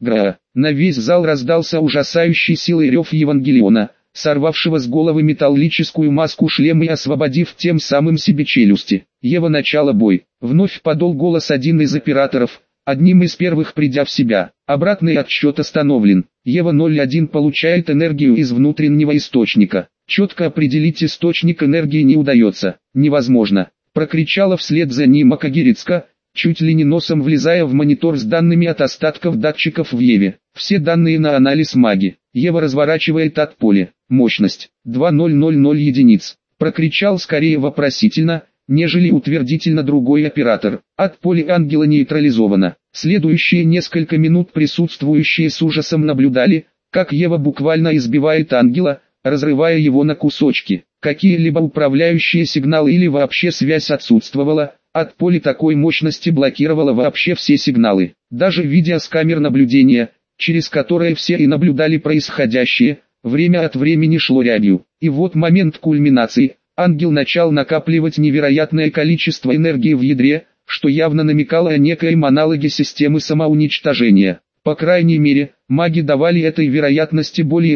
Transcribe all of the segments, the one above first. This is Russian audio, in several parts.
Гра! На весь зал раздался ужасающий силой рев Евангелиона, сорвавшего с головы металлическую маску шлема и освободив тем самым себе челюсти. Ева, начало бой. Вновь подал голос один из операторов, одним из первых придя в себя. Обратный отсчет остановлен. Ева 01 получает энергию из внутреннего источника. Четко определить источник энергии не удается. Невозможно. Прокричала вслед за ним Акагирицка, чуть ли не носом влезая в монитор с данными от остатков датчиков в Еве. Все данные на анализ маги. Ева разворачивает от поля. Мощность 2000 единиц. Прокричал скорее вопросительно, нежели утвердительно другой оператор. От поля ангела нейтрализовано. Следующие несколько минут присутствующие с ужасом наблюдали, как Ева буквально избивает ангела, разрывая его на кусочки. Какие-либо управляющие сигналы или вообще связь отсутствовала, от поля такой мощности блокировало вообще все сигналы. Даже видео с камер наблюдения, через которое все и наблюдали происходящее, время от времени шло рябью. И вот момент кульминации. Ангел начал накапливать невероятное количество энергии в ядре, что явно намекало о некоем аналоге системы самоуничтожения. По крайней мере, маги давали этой вероятности более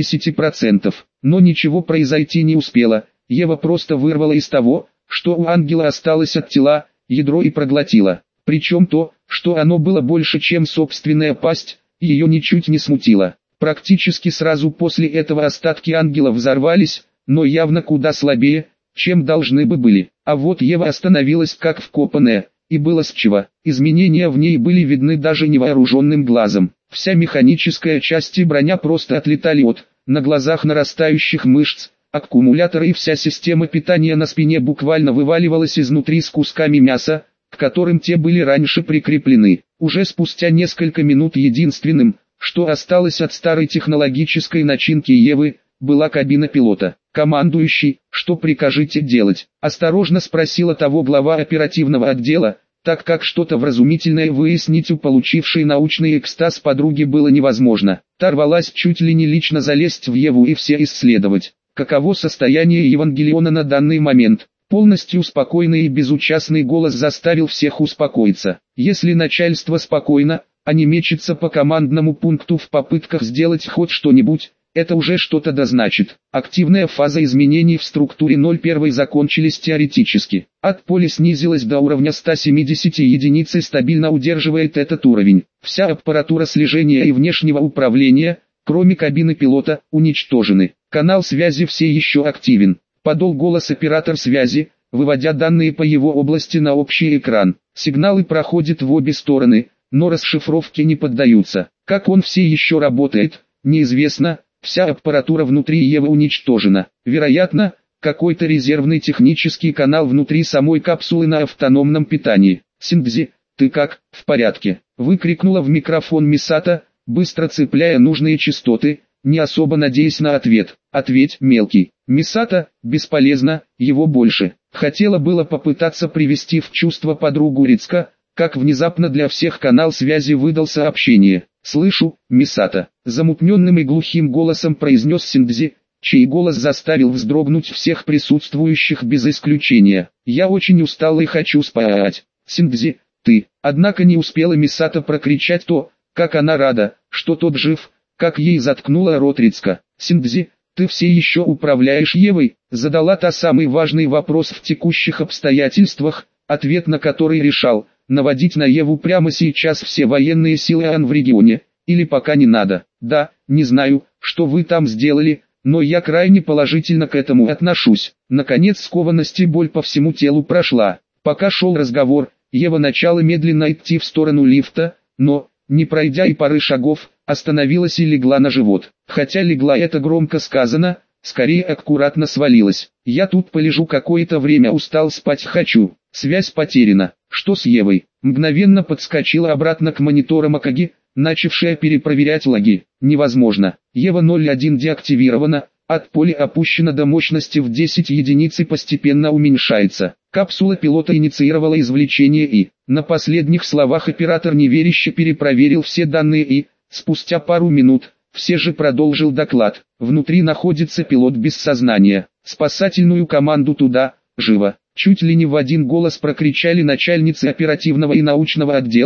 80%. Но ничего произойти не успело. Ева просто вырвала из того, что у ангела осталось от тела, ядро и проглотила. Причем то, что оно было больше, чем собственная пасть, ее ничуть не смутило. Практически сразу после этого остатки ангела взорвались, но явно куда слабее, чем должны бы были. А вот Ева остановилась как вкопанная, и было с чего. Изменения в ней были видны даже невооруженным глазом. Вся механическая часть и броня просто отлетали на глазах нарастающих мышц. Аккумуляторы и вся система питания на спине буквально вываливалась изнутри с кусками мяса, к которым те были раньше прикреплены. Уже спустя несколько минут единственным, что осталось от старой технологической начинки Евы, была кабина пилота. «Командующий, что прикажете делать?» – осторожно спросила того глава оперативного отдела, так как что-то вразумительное выяснить у получившей научный экстаз подруги было невозможно. Та рвалась чуть ли не лично залезть в Еву и все исследовать. Каково состояние Евангелиона на данный момент? Полностью спокойный и безучастный голос заставил всех успокоиться. Если начальство спокойно, а не мечется по командному пункту в попытках сделать хоть что-нибудь, это уже что-то да значит. Активная фаза изменений в структуре 01 закончились теоретически. От поля снизилась до уровня 170 единиц и стабильно удерживает этот уровень. Вся аппаратура слежения и внешнего управления, кроме кабины пилота, уничтожены. Канал связи все еще активен. Подал голос оператор связи, выводя данные по его области на общий экран. Сигналы проходят в обе стороны, но расшифровке не поддаются. Как он все еще работает, неизвестно. Вся аппаратура внутри Евы уничтожена. Вероятно, какой-то резервный технический канал внутри самой капсулы на автономном питании. «Синдзи, ты как, в порядке?» – выкрикнула в микрофон Мисата, быстро цепляя нужные частоты, не особо надеясь на ответ. «Ответь, мелкий». Мисата, бесполезно, его больше. Хотела было попытаться привести в чувство подругу Рицка, как внезапно для всех канал связи выдал сообщение. «Слышу, Мисата», — замутненным и глухим голосом произнес Синдзи, чей голос заставил вздрогнуть всех присутствующих без исключения. «Я очень устал и хочу спать». «Синдзи, ты...» Однако не успела Мисата прокричать то, как она рада, что тот жив, как ей заткнула рот Рицка. «Синдзи, ты все еще управляешь Евой?» Задала та самый важный вопрос в текущих обстоятельствах, ответ на который решал, наводить на Еву прямо сейчас все военные силы АН в регионе, или пока не надо. «Да, не знаю, что вы там сделали, но я крайне положительно к этому отношусь». Наконец скованность и боль по всему телу прошла. Пока шел разговор, Ева начала медленно идти в сторону лифта, но, не пройдя и пары шагов, остановилась и легла на живот. Хотя легла это громко сказано, скорее аккуратно свалилась. «Я тут полежу какое-то время, устал, спать хочу». Связь потеряна. Что с Евой? Мгновенно подскочила обратно к мониторам Акаги, начавшая перепроверять логи. Невозможно. Ева 01 деактивирована, от поля опущена до мощности в 10 единиц и постепенно уменьшается. Капсула пилота инициировала извлечение и, на последних словах оператор неверяще перепроверил все данные и, спустя пару минут, все же продолжил доклад. Внутри находится пилот без сознания. Спасательную команду туда, живо. Чуть ли не в один голос прокричали начальницы оперативного и научного отделов,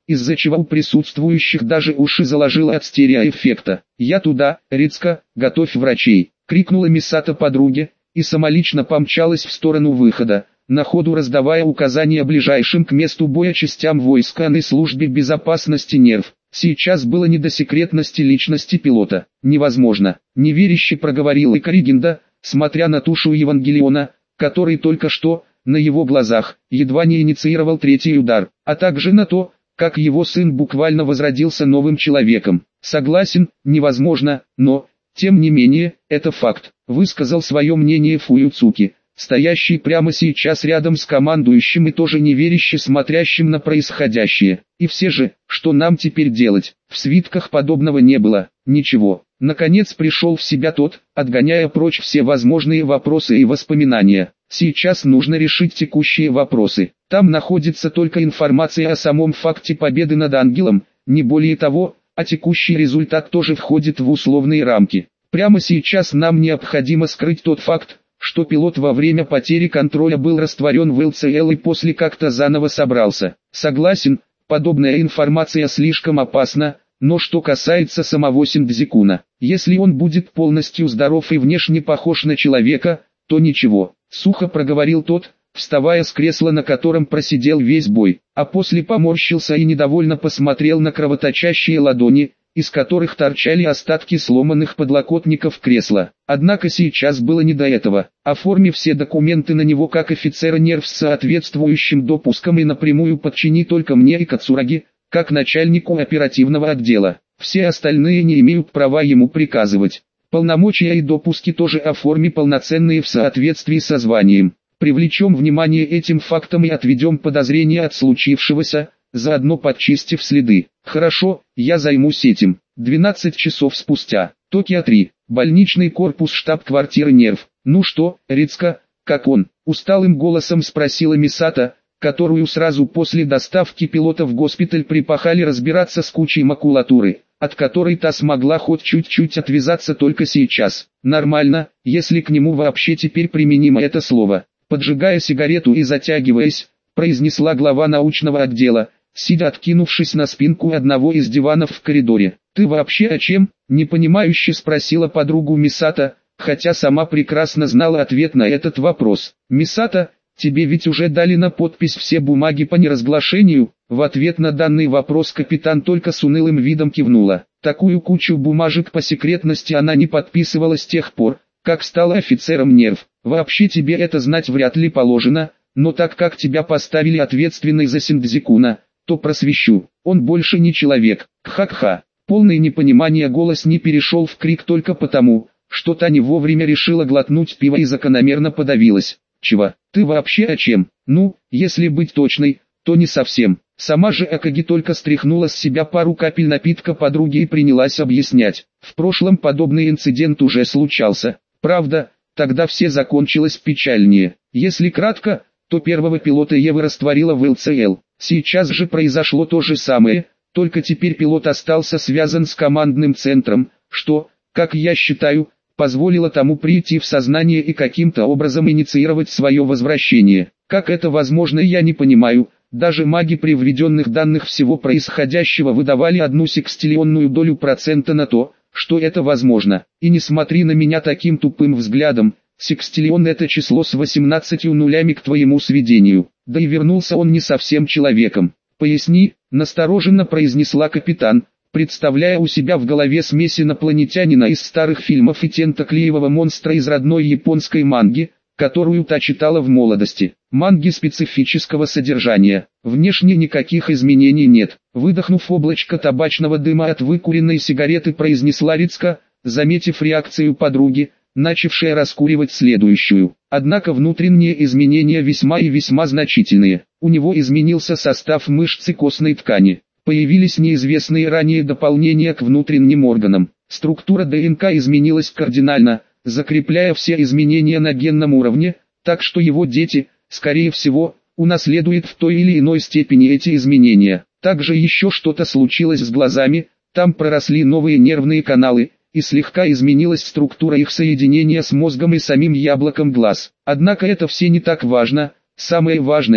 из-за чего у присутствующих даже уши заложило от стереоэффекта. «Я туда, Рицка, готовь врачей!» — крикнула Мисато подруге, и самолично помчалась в сторону выхода, на ходу раздавая указания ближайшим к месту боя частям войска и службе безопасности нерв. Сейчас было не до секретности личности пилота. «Невозможно», — неверяще проговорил Икаригинда, смотря на тушу Евангелиона, который только что, на его глазах, едва не инициировал третий удар, а также на то, как его сын буквально возродился новым человеком. «Согласен, невозможно, но, тем не менее, это факт», — высказал свое мнение Фуюцуки, стоящий прямо сейчас рядом с командующим и тоже неверяще смотрящим на происходящее. «И все же, что нам теперь делать? В свитках подобного не было, ничего». Наконец пришел в себя тот, отгоняя прочь все возможные вопросы и воспоминания. «Сейчас нужно решить текущие вопросы. Там находится только информация о самом факте победы над ангелом, не более того, а текущий результат тоже входит в условные рамки. Прямо сейчас нам необходимо скрыть тот факт, что пилот во время потери контроля был растворен в ЛЦЛ и после как-то заново собрался. Согласен, подобная информация слишком опасна, но что касается самого Синдзикуна, если он будет полностью здоров и внешне похож на человека, то ничего», — сухо проговорил тот, вставая с кресла, на котором просидел весь бой, а после поморщился и недовольно посмотрел на кровоточащие ладони, из которых торчали остатки сломанных подлокотников кресла. Однако сейчас было не до этого. «Оформи все документы на него как офицера нерв с соответствующим допуском и напрямую подчини только мне и Кацураги, как начальнику оперативного отдела. Все остальные не имеют права ему приказывать. Полномочия и допуски тоже оформи полноценные в соответствии со званием. Привлечем внимание этим фактам и отведем подозрения от случившегося, заодно подчистив следы». «Хорошо, я займусь этим». 12 часов спустя. Токио-3. Больничный корпус штаб-квартиры нерв. «Ну что, Рицка, как он?» — усталым голосом спросила Мисато, которую сразу после доставки пилота в госпиталь припахали разбираться с кучей макулатуры, от которой та смогла хоть чуть-чуть отвязаться только сейчас. «Нормально, если к нему вообще теперь применимо это слово», — поджигая сигарету и затягиваясь, произнесла глава научного отдела, сидя откинувшись на спинку одного из диванов в коридоре. «Ты вообще о чем?» — непонимающе спросила подругу Мисато, хотя сама прекрасно знала ответ на этот вопрос. «Мисато, тебе ведь уже дали на подпись все бумаги по неразглашению?» В ответ на данный вопрос капитан только с унылым видом кивнула. Такую кучу бумажек по секретности она не подписывала с тех пор, как стала офицером нерв. «Вообще тебе это знать вряд ли положено, но так как тебя поставили ответственной за Синдзикуна, то просвещу. Он больше не человек». Кха-кха. Полное непонимание голос не перешел в крик только потому, что та не вовремя решила глотнуть пиво и закономерно подавилась. «Чего? Ты вообще о чем?» «Ну, если быть точной, то не совсем». Сама же Акаги только стряхнула с себя пару капель напитка подруги и принялась объяснять. В прошлом подобный инцидент уже случался. Правда, тогда все закончилось печальнее. Если кратко, то первого пилота Евы растворила в ЛЦЛ. Сейчас же произошло то же самое, только теперь пилот остался связан с командным центром, что, как я считаю, позволило тому прийти в сознание и каким-то образом инициировать свое возвращение. Как это возможно, я не понимаю. Даже маги при введенных данных всего происходящего выдавали 1/100 долю процента на то, что это возможно. И не смотри на меня таким тупым взглядом, секстиллион — это число с 18 нулями к твоему сведению. Да и вернулся он не совсем человеком. «Поясни», — настороженно произнесла капитан, представляя у себя в голове смесь инопланетянина из старых фильмов и тентаклеевого монстра из родной японской манги, которую та читала в молодости. Манги специфического содержания. Внешне никаких изменений нет. Выдохнув облачко табачного дыма от выкуренной сигареты, произнесла Рицка, заметив реакцию подруги, начавшая раскуривать следующую. Однако внутренние изменения весьма и весьма значительные. У него изменился состав мышц и костной ткани. Появились неизвестные ранее дополнения к внутренним органам. Структура ДНК изменилась кардинально, закрепляя все изменения на генном уровне, так что его дети, скорее всего, унаследуют в той или иной степени эти изменения. Также еще что-то случилось с глазами, там проросли новые нервные каналы, и слегка изменилась структура их соединения с мозгом и самим яблоком глаз. Однако это все не так важно, самое важное,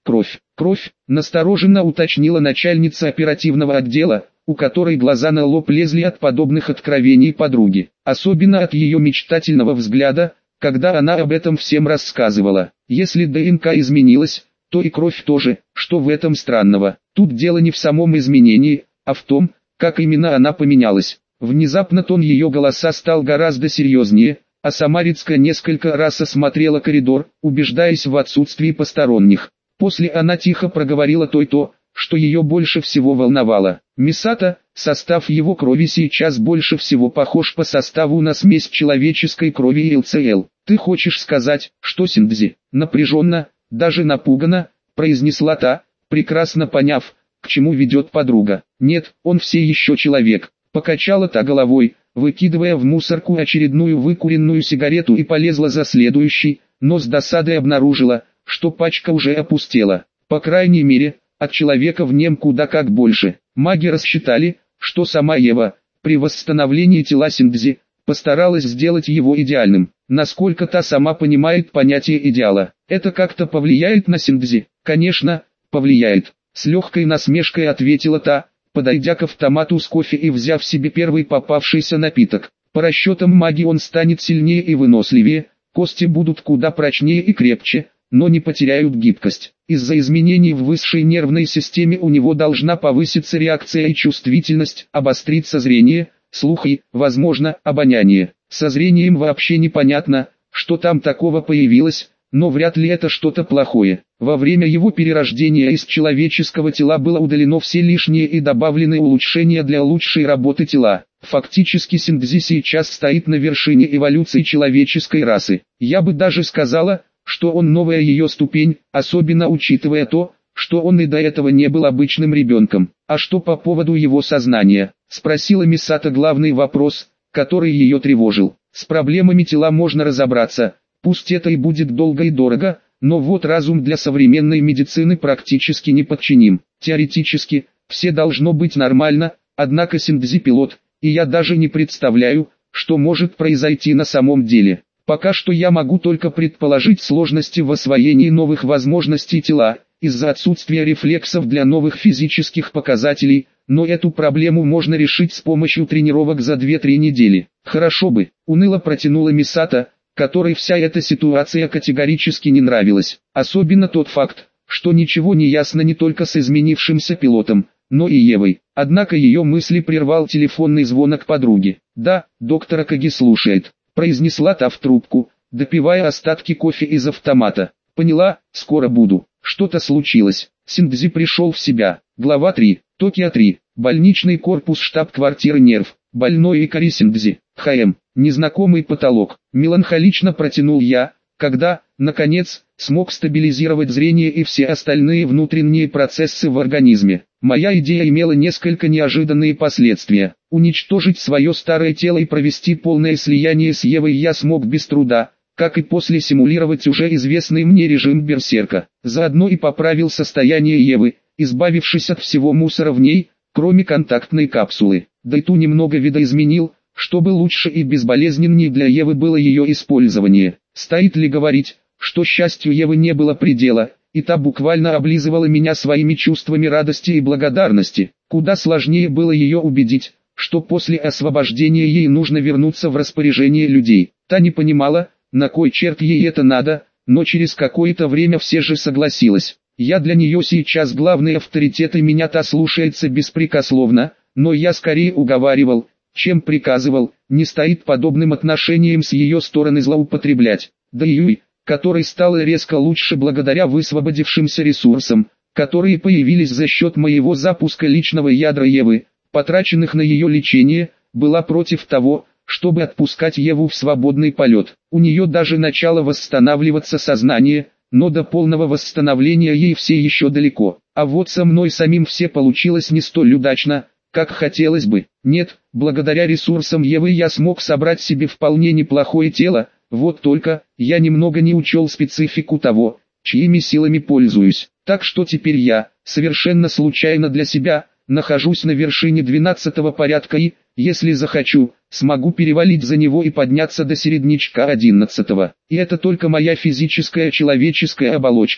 Кровь, кровь, настороженно уточнила начальница оперативного отдела, у которой глаза на лоб лезли от подобных откровений подруги, особенно от ее мечтательного взгляда, когда она об этом всем рассказывала. Если ДНК изменилась, то и кровь тоже, что в этом странного? Тут дело не в самом изменении, а в том, как именно она поменялась. Внезапно тон ее голоса стал гораздо серьезнее, а Самарицкая несколько раз осмотрела коридор, убеждаясь в отсутствии посторонних. После она тихо проговорила то, что ее больше всего волновало. Мисато, состав его крови сейчас больше всего похож по составу на смесь человеческой крови и ЛЦЛ. Ты хочешь сказать, что Синдзи, напряженно, даже напуганно, произнесла та, прекрасно поняв, к чему ведет подруга. Нет, он все еще человек, покачала та головой, выкидывая в мусорку очередную выкуренную сигарету и полезла за следующей, но с досадой обнаружила, что пачка уже опустела. По крайней мере, от человека в нем куда как больше. Маги рассчитали, что сама Ева, при восстановлении тела Синдзи, постаралась сделать его идеальным. Насколько та сама понимает понятие идеала, это как-то повлияет на Синдзи? Конечно, повлияет. С легкой насмешкой ответила та, подойдя к автомату с кофе и взяв себе первый попавшийся напиток. По расчетам маги он станет сильнее и выносливее, кости будут куда прочнее и крепче, но не потеряют гибкость. Из-за изменений в высшей нервной системе у него должна повыситься реакция и чувствительность, обостриться зрение, слух и, возможно, обоняние. Со зрением вообще непонятно, что там такого появилось, но вряд ли это что-то плохое. Во время его перерождения из человеческого тела было удалено все лишнее и добавлены улучшения для лучшей работы тела. Фактически Синдзи сейчас стоит на вершине эволюции человеческой расы. Я бы даже сказала, что он новая ее ступень, особенно учитывая то, что он и до этого не был обычным ребенком. А что по поводу его сознания? Спросила Мисато главный вопрос, который ее тревожил. С проблемами тела можно разобраться, пусть это и будет долго и дорого, но вот разум для современной медицины практически не подчиним. Теоретически, все должно быть нормально, однако Синдзи пилот, и я даже не представляю, что может произойти на самом деле. Пока что я могу только предположить сложности в освоении новых возможностей тела, из-за отсутствия рефлексов для новых физических показателей, но эту проблему можно решить с помощью тренировок за 2-3 недели. Хорошо бы, уныло протянула Мисато, которой вся эта ситуация категорически не нравилась. Особенно тот факт, что ничего не ясно не только с изменившимся пилотом, но и Евой. Однако ее мысли прервал телефонный звонок подруги. «Да, доктор Акаги слушает», произнесла та в трубку, допивая остатки кофе из автомата. «Поняла, скоро буду». Что-то случилось. Синдзи пришел в себя. Глава 3. Токио 3. Больничный корпус штаб-квартиры Нерв. Больной Икари Синдзи. ХМ. Незнакомый потолок. Меланхолично протянул я, когда, наконец, смог стабилизировать зрение и все остальные внутренние процессы в организме. Моя идея имела несколько неожиданные последствия. Уничтожить свое старое тело и провести полное слияние с Евой я смог без труда, как и после симулировать уже известный мне режим берсерка. Заодно и поправил состояние Евы, избавившись от всего мусора в ней, кроме контактной капсулы. Да и ту немного видоизменил, чтобы лучше и безболезненнее для Евы было ее использование. Стоит ли говорить, что счастью Евы не было предела, и та буквально облизывала меня своими чувствами радости и благодарности. Куда сложнее было ее убедить, что после освобождения ей нужно вернуться в распоряжение людей. Та не понимала, на кой черт ей это надо, но через какое-то время все же согласилась. Я для нее сейчас главный авторитет и меня та слушается беспрекословно, но я скорее уговаривал, чем приказывал, не стоит подобным отношением с ее стороны злоупотреблять. Да и Юй, который стал резко лучше благодаря высвободившимся ресурсам, которые появились за счет моего запуска личного ядра Евы, потраченных на ее лечение, была против того, чтобы отпускать Еву в свободный полет. У нее даже начало восстанавливаться сознание, но до полного восстановления ей все еще далеко. А вот со мной самим все получилось не столь удачно, как хотелось бы. Нет, благодаря ресурсам Евы я смог собрать себе вполне неплохое тело, вот только, я немного не учел специфику того, чьими силами пользуюсь. Так что теперь я, совершенно случайно для себя, нахожусь на вершине 12-го порядка и, если захочу, смогу перевалить за него и подняться до середнячка 11-го. И это только моя физическая человеческая оболочка,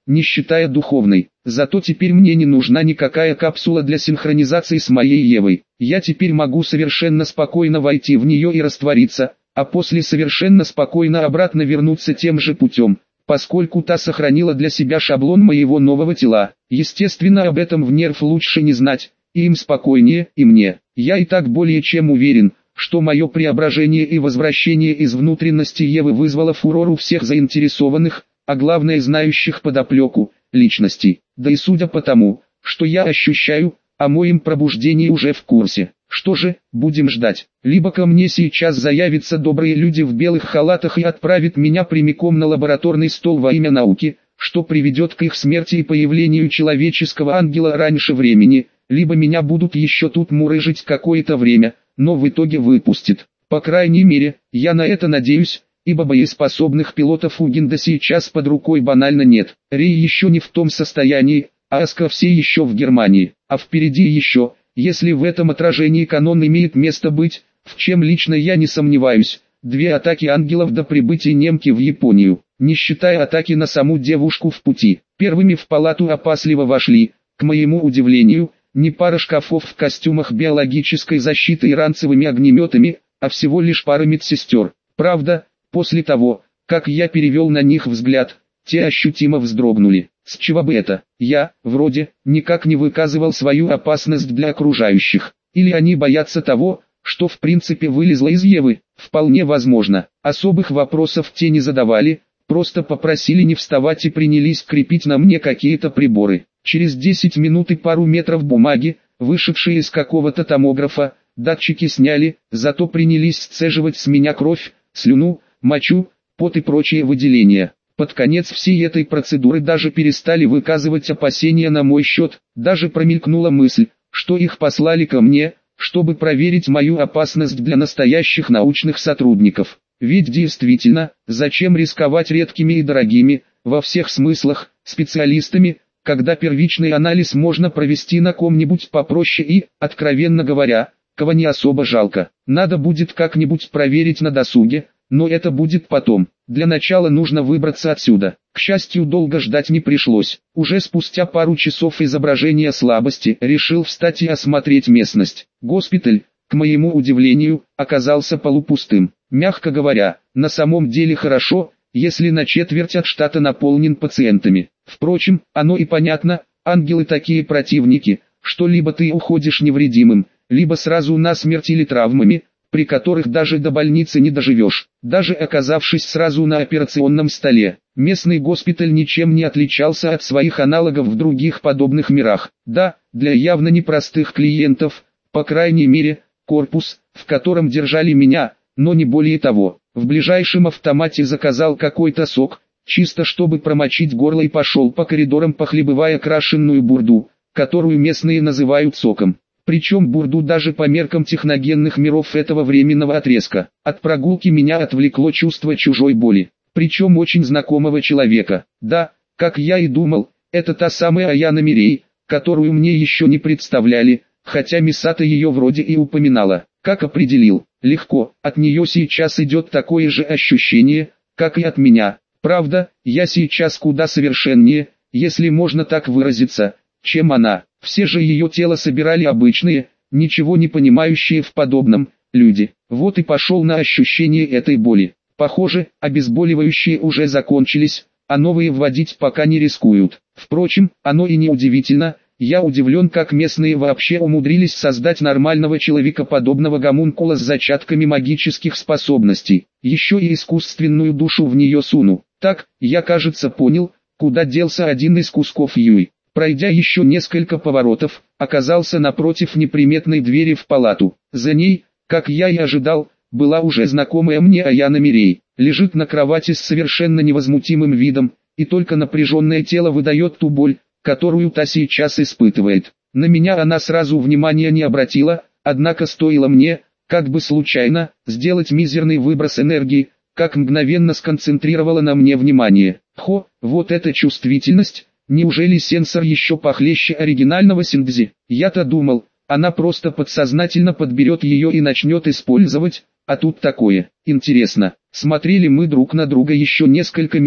не считая духовной. Зато теперь мне не нужна никакая капсула для синхронизации с моей Евой. Я теперь могу совершенно спокойно войти в нее и раствориться, а после совершенно спокойно обратно вернуться тем же путем, поскольку та сохранила для себя шаблон моего нового тела. Естественно, об этом в нерв лучше не знать, и им спокойнее, и мне. Я и так более чем уверен, что мое преображение и возвращение из внутренности Евы вызвало фурор у всех заинтересованных, а главное знающих подоплеку, личностей. Да и судя по тому, что я ощущаю, о моем пробуждении уже в курсе. Что же, будем ждать. Либо ко мне сейчас заявятся добрые люди в белых халатах и отправят меня прямиком на лабораторный стол во имя науки, что приведет к их смерти и появлению человеческого ангела раньше времени, либо меня будут еще тут мурыжить какое-то время, но в итоге выпустят. По крайней мере, я на это надеюсь, ибо боеспособных пилотов у Гинда сейчас под рукой банально нет. Рей еще не в том состоянии, а Аска все еще в Германии, а впереди еще, если в этом отражении канон имеет место быть, в чем лично я не сомневаюсь, 2 атаки ангелов до прибытия немки в Японию, не считая атаки на саму девушку в пути. Первыми в палату опасливо вошли, к моему удивлению, не пара шкафов в костюмах биологической защиты и ранцевыми огнеметами, а всего лишь пара медсестер. Правда, после того, как я перевел на них взгляд, те ощутимо вздрогнули. С чего бы это? Я, вроде, никак не выказывал свою опасность для окружающих. Или они боятся того, что в принципе вылезло из Евы? Вполне возможно. Особых вопросов те не задавали, просто попросили не вставать и принялись крепить на мне какие-то приборы. Через 10 минут и пару метров бумаги, вышедшие из какого-то томографа, датчики сняли, зато принялись сцеживать с меня кровь, слюну, мочу, пот и прочие выделения. Под конец всей этой процедуры даже перестали выказывать опасения на мой счет, даже промелькнула мысль, что их послали ко мне, чтобы проверить мою опасность для настоящих научных сотрудников. Ведь действительно, зачем рисковать редкими и дорогими, во всех смыслах, специалистами, когда первичный анализ можно провести на ком-нибудь попроще и, откровенно говоря, кого не особо жалко. Надо будет как-нибудь проверить на досуге, но это будет потом. Для начала нужно выбраться отсюда. К счастью, долго ждать не пришлось. Уже спустя пару часов изображения слабости решил встать и осмотреть местность. Госпиталь, к моему удивлению, оказался полупустым. Мягко говоря, на самом деле хорошо, если на четверть от штата наполнен пациентами. Впрочем, оно и понятно, ангелы такие противники, что либо ты уходишь невредимым, либо сразу насмерть или травмами, при которых даже до больницы не доживешь. Даже оказавшись сразу на операционном столе, местный госпиталь ничем не отличался от своих аналогов в других подобных мирах. Да, для явно непростых клиентов, по крайней мере, корпус, в котором держали меня, но не более того. В ближайшем автомате заказал какой-то сок, чисто чтобы промочить горло, и пошел по коридорам, похлебывая крашенную бурду, которую местные называют соком. Причем бурду даже по меркам техногенных миров этого временного отрезка. От прогулки меня отвлекло чувство чужой боли, причем очень знакомого человека. Да, как я и думал, это та самая Аяна Мирей, которую мне еще не представляли, хотя Мисата ее вроде и упоминала. Как определил? Легко, от нее сейчас идет такое же ощущение, как и от меня. Правда, я сейчас куда совершеннее, если можно так выразиться, чем она. Все же ее тело собирали обычные, ничего не понимающие в подобном, люди. Вот и пошел на ощущение этой боли. Похоже, обезболивающие уже закончились, а новые вводить пока не рискуют. Впрочем, оно и не удивительно, я удивлен, как местные вообще умудрились создать нормального человекоподобного гомункула с зачатками магических способностей. Еще и искусственную душу в нее суну. Так, я кажется понял, куда делся один из кусков Юй. Пройдя еще несколько поворотов, оказался напротив неприметной двери в палату. За ней, как я и ожидал, была уже знакомая мне Аяна Мирей. Лежит на кровати с совершенно невозмутимым видом, и только напряженное тело выдает ту боль, которую та сейчас испытывает. На меня она сразу внимания не обратила, однако стоило мне, как бы случайно, сделать мизерный выброс энергии, как мгновенно сконцентрировала на мне внимание. Вот эта чувствительность! Неужели сенсор еще похлеще оригинального синдзи? Я-то думал, она просто подсознательно подберет ее и начнет использовать, а тут такое. Интересно. Смотрели мы друг на друга еще несколько минут,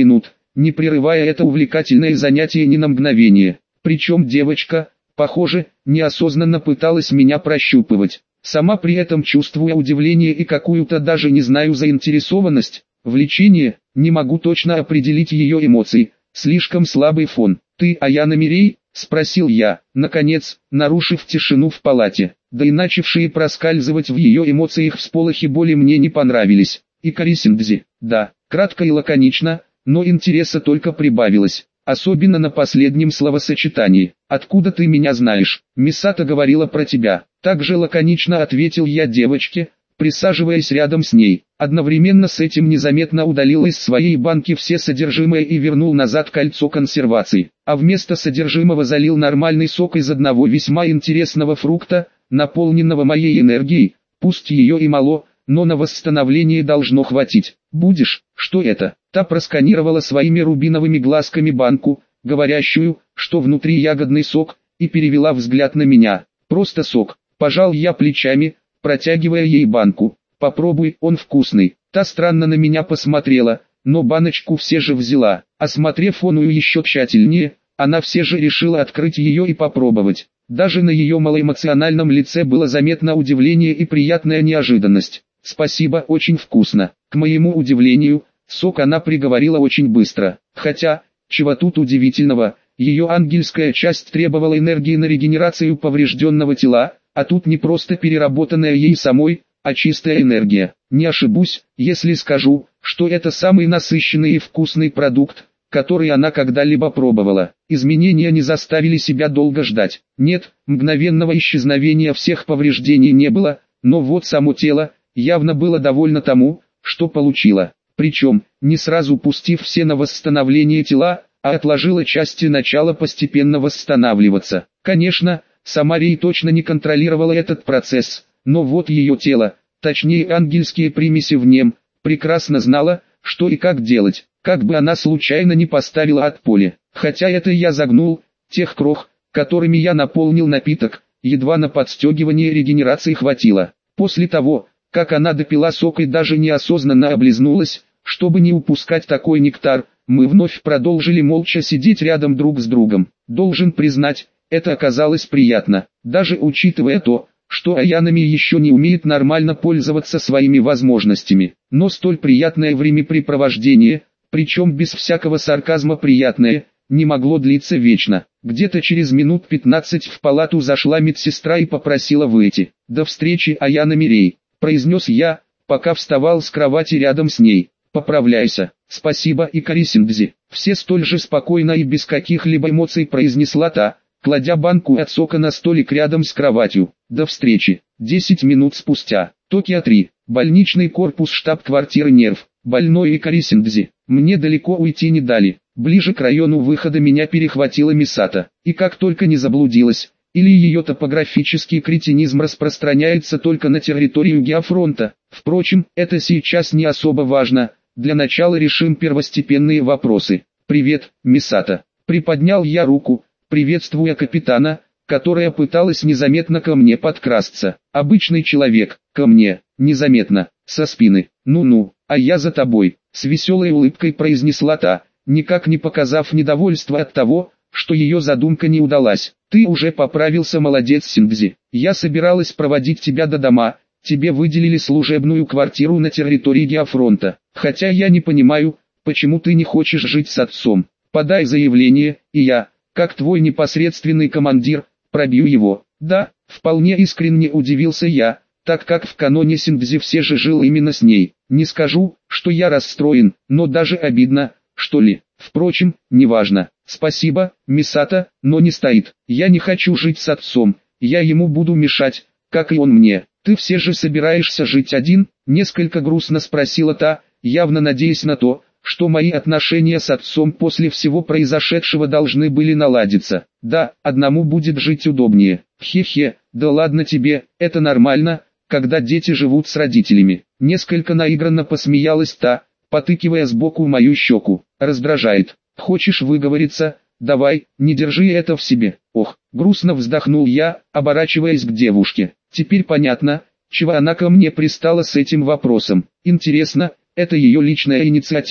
не прерывая это увлекательное занятие ни на мгновение. Причем девочка, похоже, неосознанно пыталась меня прощупывать, сама при этом чувствуя удивление и какую-то даже не знаю заинтересованность, влечение, не могу точно определить ее эмоции, слишком слабый фон. «Ты Аяна Мирей?» — спросил я, наконец, нарушив тишину в палате, да и начавшие проскальзывать в ее эмоциях всполохи боли мне не понравились. «Икари Синдзи». «Да», кратко и лаконично, но интереса только прибавилось. Особенно на последнем словосочетании. «Откуда ты меня знаешь?» «Мисата говорила про тебя». Также лаконично ответил я девочке, присаживаясь рядом с ней. Одновременно с этим незаметно удалил из своей банки все содержимое и вернул назад кольцо консервации. А вместо содержимого залил нормальный сок из одного весьма интересного фрукта, наполненного моей энергией, пусть ее и мало, но на восстановление должно хватить. «Будешь?» «Что это?» Та просканировала своими рубиновыми глазками банку, говорящую, что внутри ягодный сок, и перевела взгляд на меня. «Просто сок». Пожал я плечами, протягивая ей банку. «Попробуй, он вкусный». Та странно на меня посмотрела, но баночку все же взяла. Осмотрев оную еще тщательнее, она все же решила открыть ее и попробовать. Даже на ее малоэмоциональном лице было заметно удивление и приятная неожиданность. «Спасибо, очень вкусно». К моему удивлению, сок она приговорила очень быстро. Хотя, чего тут удивительного, ее ангельская часть требовала энергии на регенерацию поврежденного тела, а тут не просто переработанная ей самой, а чистая энергия. Не ошибусь, если скажу, что это самый насыщенный и вкусный продукт, который она когда-либо пробовала. Изменения не заставили себя долго ждать. Нет, мгновенного исчезновения всех повреждений не было, но вот само тело явно было довольно тому, что получила. Причем, не сразу пустив все на восстановление тела, а отложила части начала постепенно восстанавливаться. Конечно, сама Рей точно не контролировала этот процесс, но вот ее тело, точнее ангельские примеси в нем, прекрасно знала, что и как делать, как бы она случайно не поставила от поля. Хотя это я загнул, тех крох, которыми я наполнил напиток, едва на подстегивание регенерации хватило. После того, как она допила сок и даже неосознанно облизнулась, чтобы не упускать такой нектар, мы вновь продолжили молча сидеть рядом друг с другом. Должен признать, это оказалось приятно, даже учитывая то, что Аянами еще не умеет нормально пользоваться своими возможностями. Но столь приятное времяпрепровождение, причем без всякого сарказма приятное, не могло длиться вечно. Где-то через минут 15 в палату зашла медсестра и попросила выйти. «До встречи, Аяна Мирей», — произнес я, пока вставал с кровати рядом с ней. «Поправляйся». «Спасибо, Икари Синдзи», — все столь же спокойно и без каких-либо эмоций произнесла та, кладя банку от сока на столик рядом с кроватью. «До встречи». 10 минут спустя. Токио-3. Больничный корпус штаб-квартиры Нерв. Больной Икари Синдзи. Мне далеко уйти не дали. Ближе к району выхода меня перехватила Мисата. И как только не заблудилась, или ее топографический кретинизм распространяется только на территорию Геофронта. Впрочем, это сейчас не особо важно. Для начала решим первостепенные вопросы. «Привет, Мисата». Приподнял я руку, приветствуя капитана, которая пыталась незаметно ко мне подкрасться. Обычный человек, ко мне, незаметно, со спины. «Ну-ну, а я за тобой», — с веселой улыбкой произнесла та, никак не показав недовольства от того, что ее задумка не удалась. «Ты уже поправился, молодец, Синдзи. Я собиралась проводить тебя до дома, тебе выделили служебную квартиру на территории Геофронта. Хотя я не понимаю, почему ты не хочешь жить с отцом. Подай заявление, и я, как твой непосредственный командир, пробью его». «Да», вполне искренне удивился я, так как в каноне Синдзи все же жил именно с ней. Не скажу, что я расстроен, но даже обидно, что ли. Впрочем, неважно. «Спасибо, Мисата, но не стоит. Я не хочу жить с отцом, я ему буду мешать, как и он мне». «Ты все же собираешься жить один?» — несколько грустно спросила та, явно надеясь на то, что мои отношения с отцом после всего произошедшего должны были наладиться. «Да, одному будет жить удобнее». «Хе-хе, да ладно тебе, это нормально, когда дети живут с родителями». Несколько наигранно посмеялась та, потыкивая сбоку мою щеку. «Раздражает. Хочешь выговориться? Давай, не держи это в себе». «Ох», грустно вздохнул я, оборачиваясь к девушке. Теперь понятно, чего она ко мне пристала с этим вопросом. Интересно, это ее личная инициатива,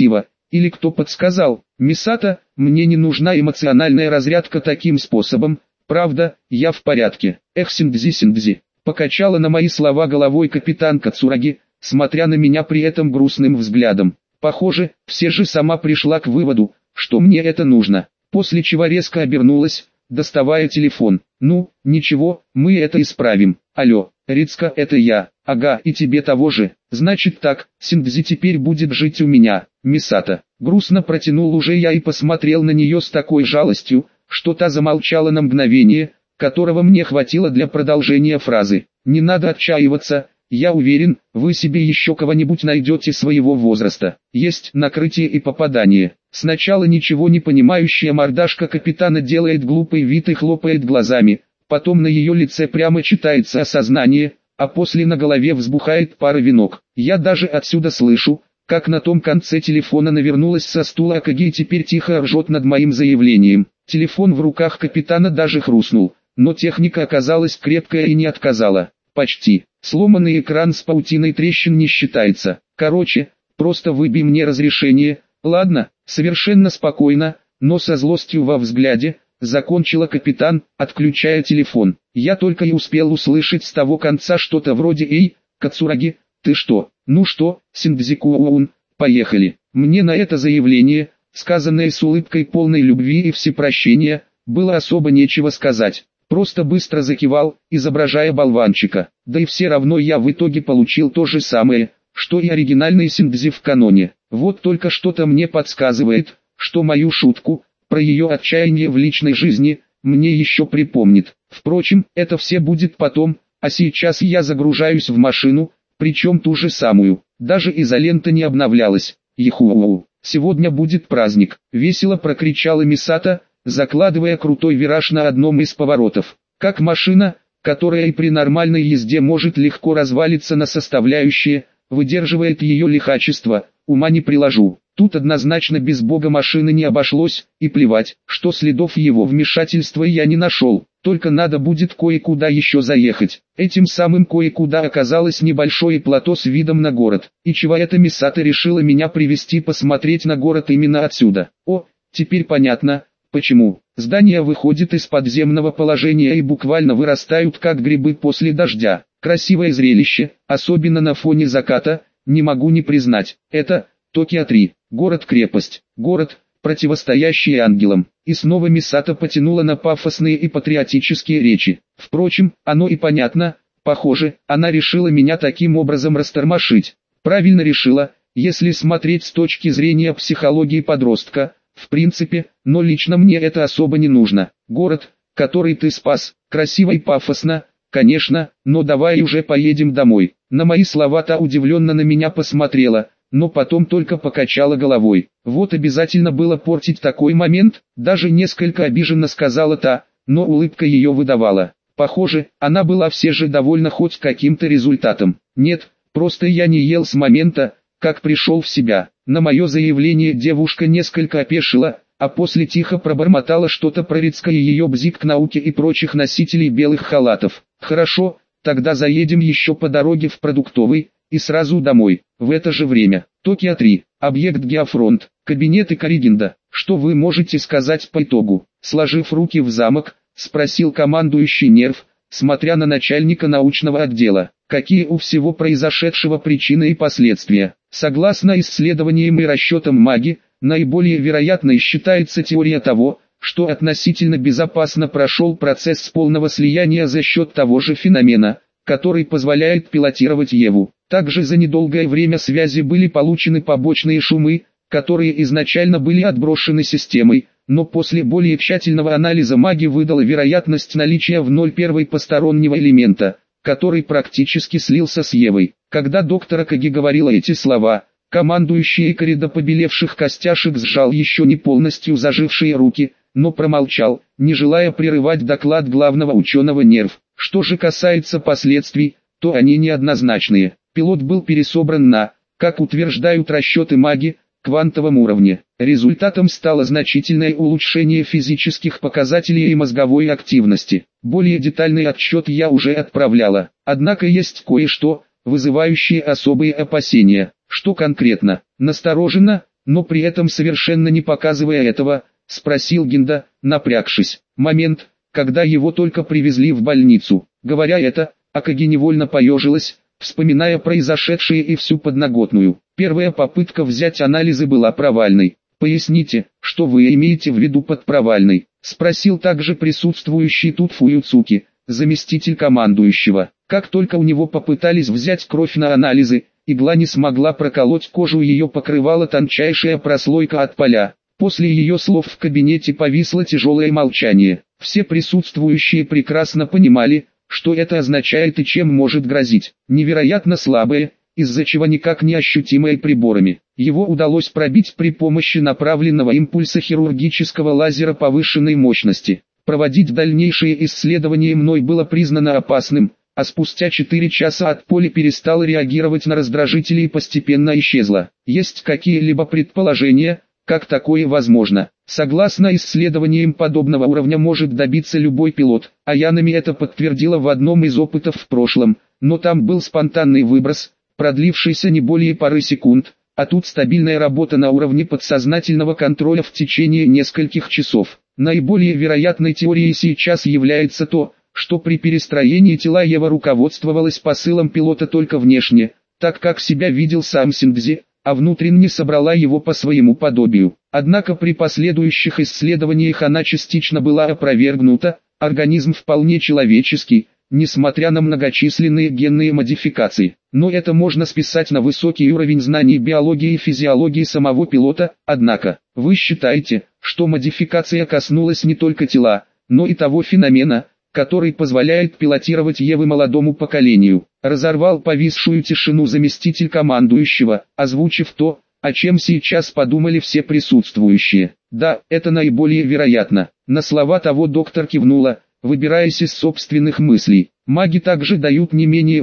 Или кто подсказал? Мисата, мне не нужна эмоциональная разрядка таким способом. Правда, я в порядке. Эх, Синдзи. Покачала на мои слова головой капитан Кацураги, смотря на меня при этом грустным взглядом. Похоже, все же сама пришла к выводу, что мне это нужно. После чего резко обернулась, доставая телефон. Ну, ничего, мы это исправим. Алло, Рицка, это я. Ага, и тебе того же. Значит так, Синдзи теперь будет жить у меня. Мисата. Грустно протянул уже я и посмотрел на нее с такой жалостью, что та замолчала на мгновение, которого мне хватило для продолжения фразы. Не надо отчаиваться, я уверен, вы себе еще кого-нибудь найдете своего возраста. Есть накрытие и попадание. Сначала ничего не понимающая мордашка капитана делает глупый вид и хлопает глазами, потом на ее лице прямо читается осознание, а после на голове взбухает пара венок. Я даже отсюда слышу, как на том конце телефона навернулась со стула Акаги и теперь тихо ржет над моим заявлением. Телефон в руках капитана даже хрустнул, но техника оказалась крепкая и не отказала. Почти. Сломанный экран с паутиной трещин не считается. Короче, просто выбей мне разрешение. Ладно, совершенно спокойно, но со злостью во взгляде, закончила капитан, отключая телефон. Я только и успел услышать с того конца что-то вроде «Эй, Кацураги, ты что?» «Ну что, Синдзи-кун, поехали». Мне на это заявление, сказанное с улыбкой полной любви и всепрощения, было особо нечего сказать. Просто быстро закивал, изображая болванчика. Да и все равно я в итоге получил то же самое, что и оригинальный Синдзи в каноне. Вот только что-то мне подсказывает, что мою шутку, про ее отчаяние в личной жизни, мне еще припомнит. Впрочем, это все будет потом, а сейчас я загружаюсь в машину, причем ту же самую. Даже изолента не обновлялась. Иху, сегодня будет праздник, весело прокричала Мисата, закладывая крутой вираж на одном из поворотов. Как машина, которая и при нормальной езде может легко развалиться на составляющие, выдерживает ее лихачество, ума не приложу. Тут однозначно без бога машины не обошлось, и плевать, что следов его вмешательства я не нашел, только надо будет кое-куда еще заехать. Этим самым кое-куда оказалось небольшое плато с видом на город, и чего эта Мисата решила меня привезти посмотреть на город именно отсюда. О, теперь понятно, почему. Здания выходят из подземного положения и буквально вырастают как грибы после дождя. Красивое зрелище, особенно на фоне заката, не могу не признать. Это Токио-3, город-крепость, город, противостоящий ангелам. И снова Мисата потянула на пафосные и патриотические речи. Впрочем, оно и понятно, похоже, она решила меня таким образом растормошить. Правильно решила, если смотреть с точки зрения психологии подростка. В принципе, но лично мне это особо не нужно. Город, который ты спас, красиво и пафосно, конечно, но давай уже поедем домой. На мои слова та удивленно на меня посмотрела, но потом только покачала головой. Вот обязательно было портить такой момент, даже несколько обиженно сказала та, но улыбка ее выдавала. Похоже, она была все же довольна хоть каким-то результатом. Нет, просто я не ел с момента, как пришел в себя. На мое заявление девушка несколько опешила, а после тихо пробормотала что-то про Рицка и ее бзик к науке и прочих носителей белых халатов. Хорошо, тогда заедем еще по дороге в продуктовый, и сразу домой. В это же время. Токио-3, объект Геофронт, кабинеты Корригенда. Что вы можете сказать по итогу? Сложив руки в замок, спросил командующий Нерв, смотря на начальника научного отдела. Какие у всего произошедшего причины и последствия? Согласно исследованиям и расчетам маги, наиболее вероятной считается теория того, что относительно безопасно прошел процесс полного слияния за счет того же феномена, который позволяет пилотировать Еву. Также за недолгое время связи были получены побочные шумы, которые изначально были отброшены системой, но после более тщательного анализа маги выдала вероятность наличия в 0,1 постороннего элемента, который практически слился с Евой. Когда доктор Акаги говорила эти слова, командующий Икари до побелевших костяшек сжал еще не полностью зажившие руки, но промолчал, не желая прерывать доклад главного ученого Нерв. Что же касается последствий, то они неоднозначные. Пилот был пересобран на, как утверждают расчеты маги, квантовом уровне. Результатом стало значительное улучшение физических показателей и мозговой активности. Более детальный отчет я уже отправляла. Однако есть кое-что, вызывающее особые опасения. Что конкретно? Настороженно, но при этом совершенно не показывая этого, спросил Гинда, напрягшись. Момент, когда его только привезли в больницу. Говоря это, Акаги невольно поежилась, вспоминая произошедшее и всю подноготную. Первая попытка взять анализы была провальной. «Поясните, что вы имеете в виду под провальной?» — спросил также присутствующий тут Фуюцуки, заместитель командующего. Как только у него попытались взять кровь на анализы, игла не смогла проколоть кожу, ее покрывала тончайшая прослойка от поля. После ее слов в кабинете повисло тяжелое молчание. Все присутствующие прекрасно понимали, что это означает и чем может грозить. Невероятно слабое, из-за чего никак не ощутимое приборами. Его удалось пробить при помощи направленного импульса хирургического лазера повышенной мощности. Проводить дальнейшие исследования мной было признано опасным, а спустя 4 часа от поля перестало реагировать на раздражители и постепенно исчезло. Есть какие-либо предположения, как такое возможно? Согласно исследованиям, подобного уровня может добиться любой пилот, а Янами это подтвердила в одном из опытов в прошлом, но там был спонтанный выброс, продлившийся не более пары секунд, а тут стабильная работа на уровне подсознательного контроля в течение нескольких часов. Наиболее вероятной теорией сейчас является то, что при перестроении тела Ева руководствовалась посылом пилота только внешне, так как себя видел сам Синдзи, а внутренне собрала его по своему подобию. Однако при последующих исследованиях она частично была опровергнута, организм вполне человеческий, несмотря на многочисленные генные модификации. Но это можно списать на высокий уровень знаний биологии и физиологии самого пилота. Однако, вы считаете, что модификация коснулась не только тела, но и того феномена, который позволяет пилотировать Евы молодому поколению. Разорвал повисшую тишину заместитель командующего, озвучив то, о чем сейчас подумали все присутствующие. Да, это наиболее вероятно. На слова того доктор кивнула, выбираясь из собственных мыслей. Маги также дают не менее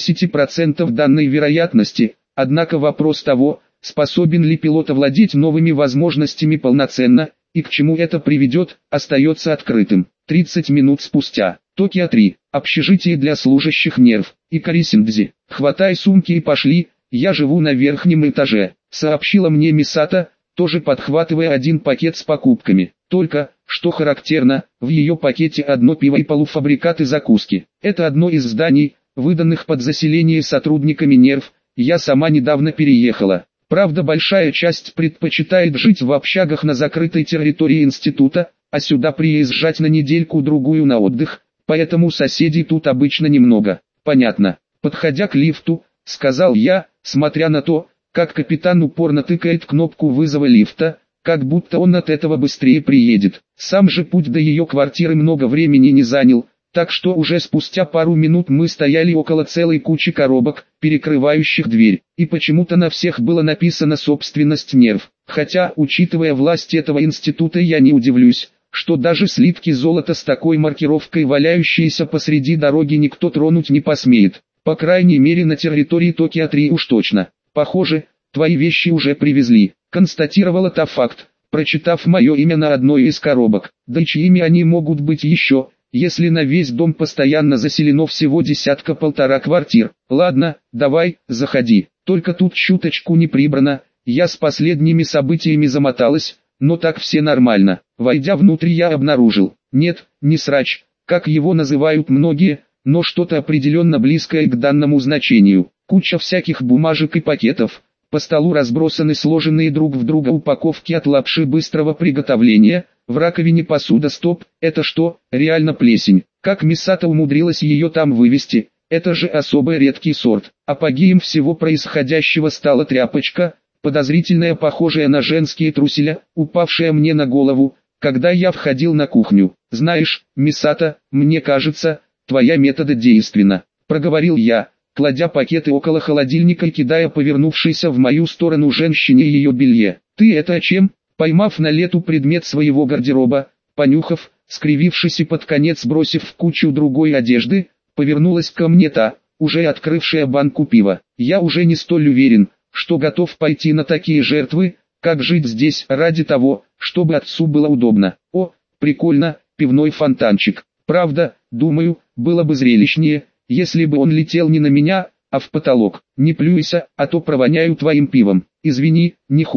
80% данной вероятности, однако вопрос того, способен ли пилот овладеть новыми возможностями полноценно, и к чему это приведет, остается открытым. 30 минут спустя. Токио-3. Общежитие для служащих нерв. Икари Синдзи. Хватай сумки и пошли, я живу на верхнем этаже, сообщила мне Мисата, тоже подхватывая один пакет с покупками. Только, что характерно, в ее пакете одно пиво и полуфабрикаты закуски. Это одно из зданий, выданных под заселение сотрудниками нерв, я сама недавно переехала. Правда, большая часть предпочитает жить в общагах на закрытой территории института, а сюда приезжать на недельку-другую на отдых, поэтому соседей тут обычно немного. Понятно. Подходя к лифту, сказал я, смотря на то, как капитан упорно тыкает кнопку вызова лифта, как будто он от этого быстрее приедет. Сам же путь до ее квартиры много времени не занял, так что уже спустя пару минут мы стояли около целой кучи коробок, перекрывающих дверь, и почему-то на всех было написано «собственность нерв». Хотя, учитывая власть этого института, я не удивлюсь, что даже слитки золота с такой маркировкой, валяющиеся посреди дороги, никто тронуть не посмеет. По крайней мере на территории Токио-3 уж точно. Похоже, твои вещи уже привезли, констатировала та факт, прочитав мое имя на одной из коробок. Да и чьими они могут быть еще, если на весь дом постоянно заселено всего десятка-полтора квартир. Ладно, давай, заходи. Только тут чуточку не прибрано, я с последними событиями замоталась, но так все нормально. Войдя внутрь, я обнаружил, нет, не срач, как его называют многие, но что-то определенно близкое к данному значению. Куча всяких бумажек и пакетов, по столу разбросаны сложенные друг в друга упаковки от лапши быстрого приготовления, в раковине посуда. Стоп, это что, реально плесень? Как Мисата умудрилась ее там вывести? Это же особый редкий сорт. Апогеем всего происходящего стала тряпочка, подозрительная, похожая на женские труселя, упавшая мне на голову, когда я входил на кухню. Знаешь, Мисата, мне кажется, твоя метода действенна, проговорил я, кладя пакеты около холодильника и кидая повернувшейся в мою сторону женщине ее белье. Ты это о чем? Поймав на лету предмет своего гардероба, понюхав, скривившись и под конец бросив в кучу другой одежды, повернулась ко мне та, уже открывшая банку пива. Я уже не столь уверен, что готов пойти на такие жертвы, как жить здесь ради того, чтобы отцу было удобно. О, прикольно, пивной фонтанчик. Правда, думаю, было бы зрелищнее, если бы он летел не на меня, а в потолок. Не плюйся, а то провоняю твоим пивом. Извини, не хоти.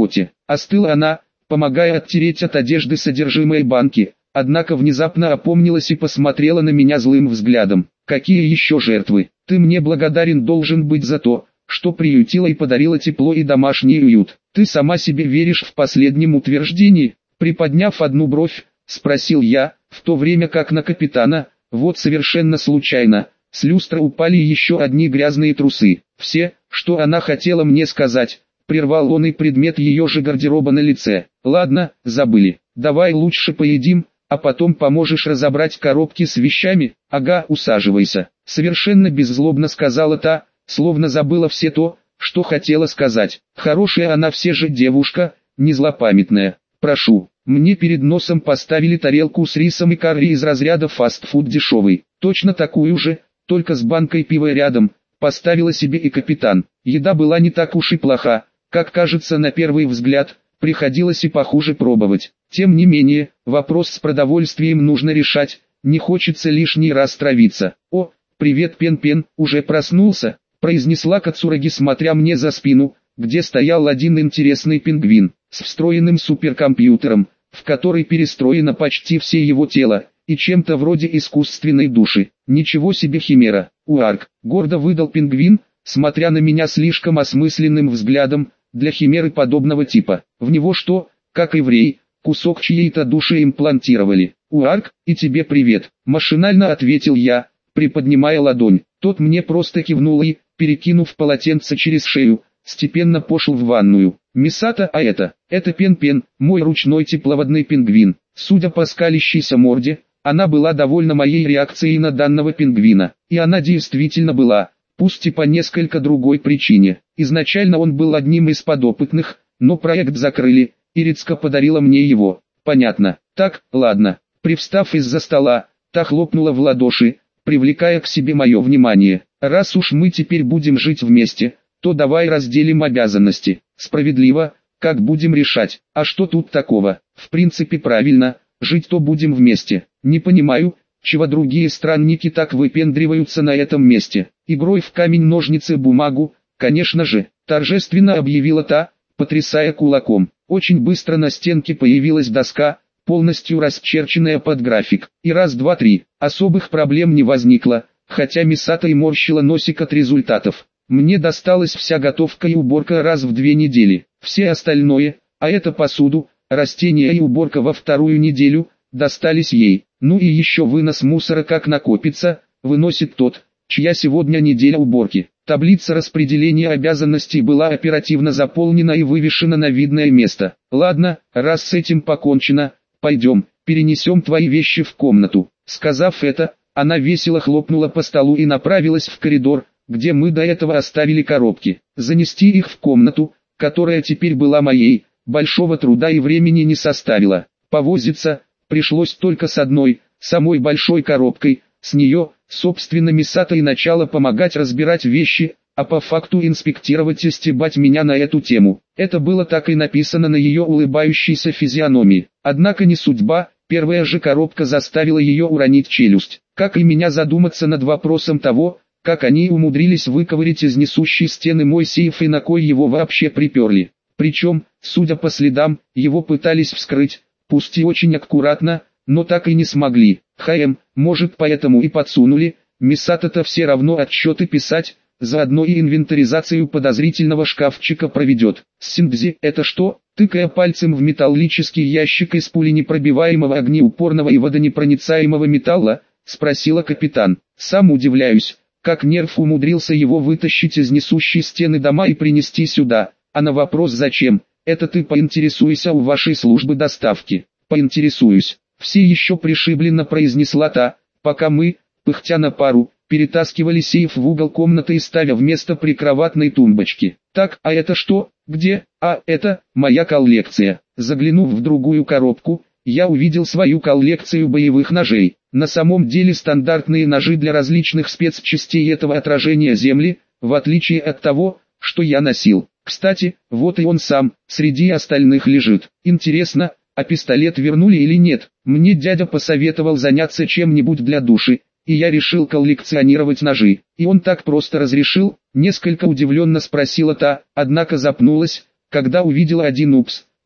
Остыла она, помогая оттереть от одежды содержимое банки, однако внезапно опомнилась и посмотрела на меня злым взглядом. «Какие еще жертвы? Ты мне благодарен должен быть за то, что приютила и подарила тепло и домашний уют. Ты сама себе веришь в последнем утверждении?» Приподняв одну бровь, спросил я, в то время как на капитана, вот совершенно случайно, с люстры упали еще одни грязные трусы. Все, что она хотела мне сказать, прервал он и предмет ее же гардероба на лице. «Ладно, забыли. Давай лучше поедим, а потом поможешь разобрать коробки с вещами». «Ага, усаживайся», — совершенно беззлобно сказала та, словно забыла все то, что хотела сказать. Хорошая она все же девушка, не злопамятная. «Прошу». Мне перед носом поставили тарелку с рисом и карри из разряда фастфуд дешевый. Точно такую же, только с банкой пива рядом, поставила себе и капитан. Еда была не так уж и плоха, как кажется на первый взгляд, приходилось и похуже пробовать. Тем не менее, вопрос с продовольствием нужно решать, не хочется лишний раз травиться. «О, привет, Пен-Пен, уже проснулся?» произнесла Кацураги, смотря мне за спину, где стоял один интересный пингвин, с встроенным суперкомпьютером, в который перестроено почти все его тело, и чем-то вроде искусственной души. «Ничего себе химера, Уарк!» гордо выдал пингвин, смотря на меня слишком осмысленным взглядом, для химеры подобного типа. В него что, как еврей, кусок чьей-то души имплантировали. «Уарк, и тебе привет!» машинально ответил я, приподнимая ладонь. Тот мне просто кивнул и, перекинув полотенце через шею, степенно пошел в ванную. «Мисата, а это Пен-Пен, мой ручной тепловодный пингвин». Судя по скалящейся морде, она была довольна моей реакцией на данного пингвина. И она действительно была, пусть и по несколько другой причине. Изначально он был одним из подопытных, но проект закрыли, и Рицка подарила мне его. «Понятно. Так, ладно». Привстав из-за стола, та хлопнула в ладоши, привлекая к себе мое внимание. «Раз уж мы теперь будем жить вместе, то давай разделим обязанности. Справедливо, как будем решать. А что тут такого? В принципе правильно, жить то будем вместе. Не понимаю, чего другие странники так выпендриваются на этом месте. Игрой в камень-ножницы-бумагу, конечно же», торжественно объявила та, потрясая кулаком. Очень быстро на стенке появилась доска, полностью расчерченная под график. И раз, два, три, особых проблем не возникло, хотя Мисата и морщила носик от результатов. Мне досталась вся готовка и уборка раз в 2 недели. Все остальное, а это посуду, растения и уборка во 2-ю неделю, достались ей. Ну и еще вынос мусора как накопится, выносит тот, чья сегодня неделя уборки. Таблица распределения обязанностей была оперативно заполнена и вывешена на видное место. «Ладно, раз с этим покончено, пойдем, перенесем твои вещи в комнату». Сказав это, она весело хлопнула по столу и направилась в коридор, где мы до этого оставили коробки. Занести их в комнату, которая теперь была моей, большого труда и времени не составило. Повозиться пришлось только с одной, самой большой коробкой. С нее, собственно, Мисата и начала помогать разбирать вещи, а по факту инспектировать и стебать меня на эту тему. Это было так и написано на ее улыбающейся физиономии. Однако не судьба, первая же коробка заставила ее уронить челюсть. Как и меня задуматься над вопросом того, как они умудрились выковырять из несущей стены мой сейф и на кой его вообще приперли. Причем, судя по следам, его пытались вскрыть, пусть и очень аккуратно, но так и не смогли. Может поэтому и подсунули, Мисата-то все равно отчеты писать, заодно и инвентаризацию подозрительного шкафчика проведет. «Синдзи, это что?» Тыкая пальцем в металлический ящик из пуленепробиваемого огнеупорного и водонепроницаемого металла, спросила капитан. «Сам удивляюсь, как Нерв умудрился его вытащить из несущей стены дома и принести сюда, а на вопрос «зачем?» это ты поинтересуйся у вашей службы доставки». «Поинтересуюсь», все еще пришибленно произнесла та, пока мы, пыхтя на пару, перетаскивали сейф в угол комнаты и ставя вместо прикроватной тумбочки. «Так, а это что? Где?» «А, это, моя коллекция». Заглянув в другую коробку, я увидел свою коллекцию боевых ножей. На самом деле стандартные ножи для различных спецчастей этого отражения земли, в отличие от того, что я носил. Кстати, вот и он сам, среди остальных лежит. Интересно, а пистолет вернули или нет? Мне дядя посоветовал заняться чем-нибудь для души, и я решил коллекционировать ножи. И он так просто разрешил? Несколько удивленно спросила та, однако запнулась, когда увидела один упс.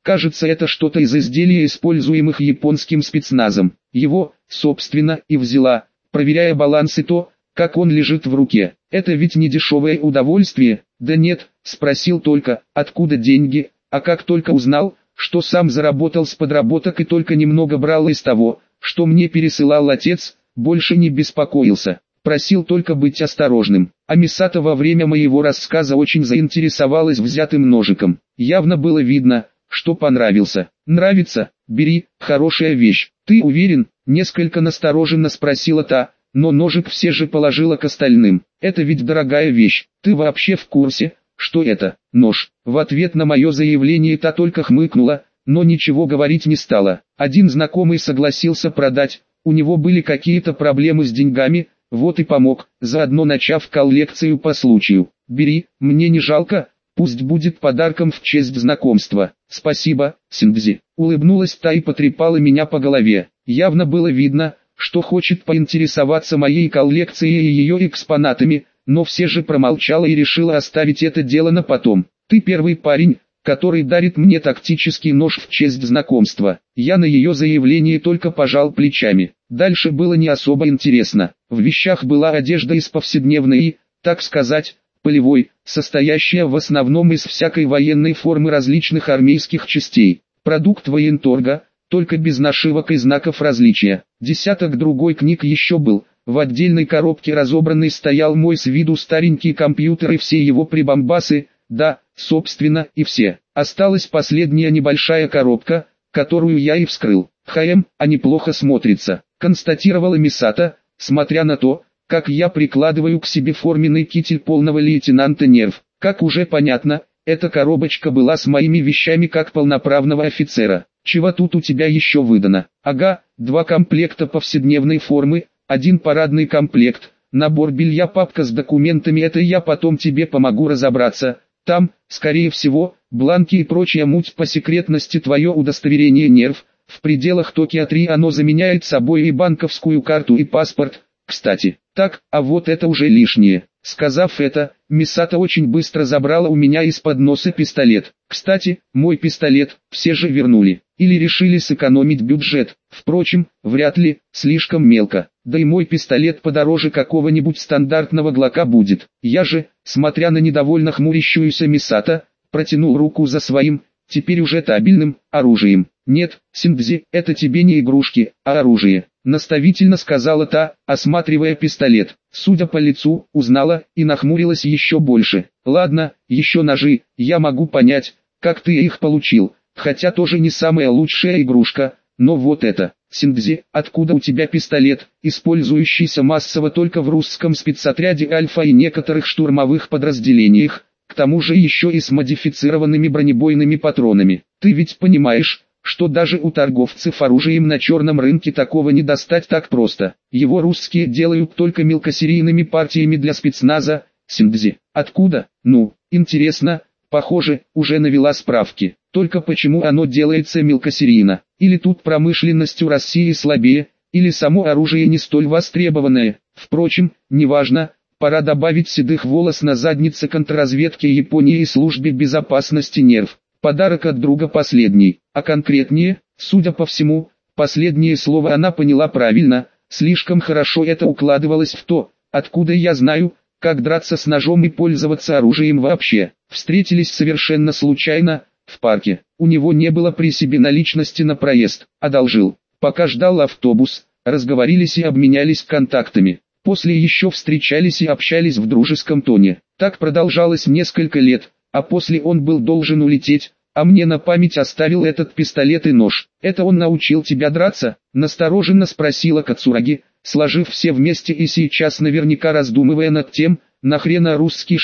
Кажется, это что-то из изделия, используемых японским спецназом. Его, собственно, и взяла, проверяя баланс и то, как он лежит в руке. Это ведь не дешевое удовольствие. Да нет, спросил только, откуда деньги, а как только узнал, что сам заработал с подработок и только немного брал из того, что мне пересылал отец, больше не беспокоился. Просил только быть осторожным. А Мисато во время моего рассказа очень заинтересовалась взятым ножиком. Явно было видно, что понравился. Нравится? Бери, хорошая вещь. Ты уверен? Несколько настороженно спросила та, но ножик все же положила к остальным. Это ведь дорогая вещь. Ты вообще в курсе, что это нож? В ответ на мое заявление та только хмыкнула, но ничего говорить не стала. Один знакомый согласился продать, у него были какие-то проблемы с деньгами, вот и помог, заодно начав коллекцию по случаю. Бери, мне не жалко, пусть будет подарком в честь знакомства. Спасибо, Синдзи. Улыбнулась та и потрепала меня по голове. Явно было видно, что хочет поинтересоваться моей коллекцией и ее экспонатами, но все же промолчала и решила оставить это дело на потом. Ты первый парень, который дарит мне тактический нож в честь знакомства. Я на ее заявление только пожал плечами. Дальше было не особо интересно. В вещах была одежда из повседневной и, так сказать, полевой, состоящая в основном из всякой военной формы различных армейских частей. Продукт военторга, только без нашивок и знаков различия. Десяток другой книг еще был. В отдельной коробке разобранный стоял мой с виду старенький компьютер и все его прибамбасы, да, собственно, и все. Осталась последняя небольшая коробка, которую я и вскрыл. А неплохо смотрится, констатировала Мисато, смотря на то, как я прикладываю к себе форменный китель полного лейтенанта Нерв. Как уже понятно, эта коробочка была с моими вещами как полноправного офицера. Чего тут у тебя еще выдано? Ага, 2 комплекта повседневной формы, 1 парадный комплект, набор белья, папка с документами, это я потом тебе помогу разобраться. Там, скорее всего, бланки и прочая муть по секретности, твое удостоверение Нерв. В пределах Токио 3 оно заменяет собой и банковскую карту, и паспорт. Кстати, так, а вот это уже лишнее. Сказав это, Мисато очень быстро забрала у меня из-под носа пистолет. Кстати, мой пистолет все же вернули. Или решили сэкономить бюджет. Впрочем, вряд ли, слишком мелко. Да и мой пистолет подороже какого-нибудь стандартного глока будет. Я же, смотря на недовольно хмурящуюся Мисато, протянул руку за своим, теперь уже табельным, оружием. «Нет, Синдзи, это тебе не игрушки, а оружие», — наставительно сказала та, осматривая пистолет. Судя по лицу, узнала и нахмурилась еще больше. «Ладно, еще ножи, я могу понять, как ты их получил, хотя тоже не самая лучшая игрушка, но вот это, Синдзи, откуда у тебя пистолет, использующийся массово только в русском спецотряде Альфа и некоторых штурмовых подразделениях, к тому же еще и с модифицированными бронебойными патронами? Ты ведь понимаешь, что даже у торговцев оружием на черном рынке такого не достать так просто. Его русские делают только мелкосерийными партиями для спецназа. Синдзи, откуда? Ну, интересно, похоже, уже навела справки. Только почему оно делается мелкосерийно? Или тут промышленность у России слабее, или само оружие не столь востребованное? Впрочем, неважно, пора добавить седых волос на заднице контрразведки Японии и службе безопасности Нерв. Подарок от друга последний, а конкретнее, судя по всему, последнее слово она поняла правильно, слишком хорошо это укладывалось в то, откуда я знаю, как драться с ножом и пользоваться оружием вообще. Встретились совершенно случайно, в парке. У него не было при себе наличности на проезд, одолжил. Пока ждал автобус, разговорились и обменялись контактами. После еще встречались и общались в дружеском тоне. Так продолжалось несколько лет. А после он был должен улететь, а мне на память оставил этот пистолет и нож. «Это он научил тебя драться?» – настороженно спросила Кацураги, сложив все вместе и сейчас наверняка раздумывая над тем, нахрена русский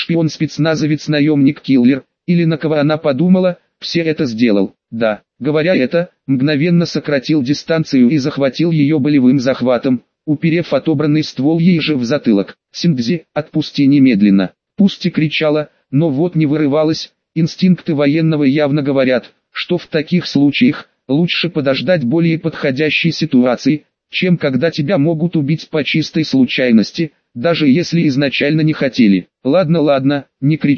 шпион-спецназовец-наемник-киллер, или на кого она подумала, все это сделал. Да, говоря это, мгновенно сократил дистанцию и захватил ее болевым захватом, уперев отобранный ствол ей же в затылок. «Синдзи, отпусти немедленно!» Пусть и кричала, но вот не вырывалась. Инстинкты военного явно говорят, что в таких случаях лучше подождать более подходящей ситуации, чем когда тебя могут убить по чистой случайности, даже если изначально не хотели. «Ладно, ладно, не кричи»,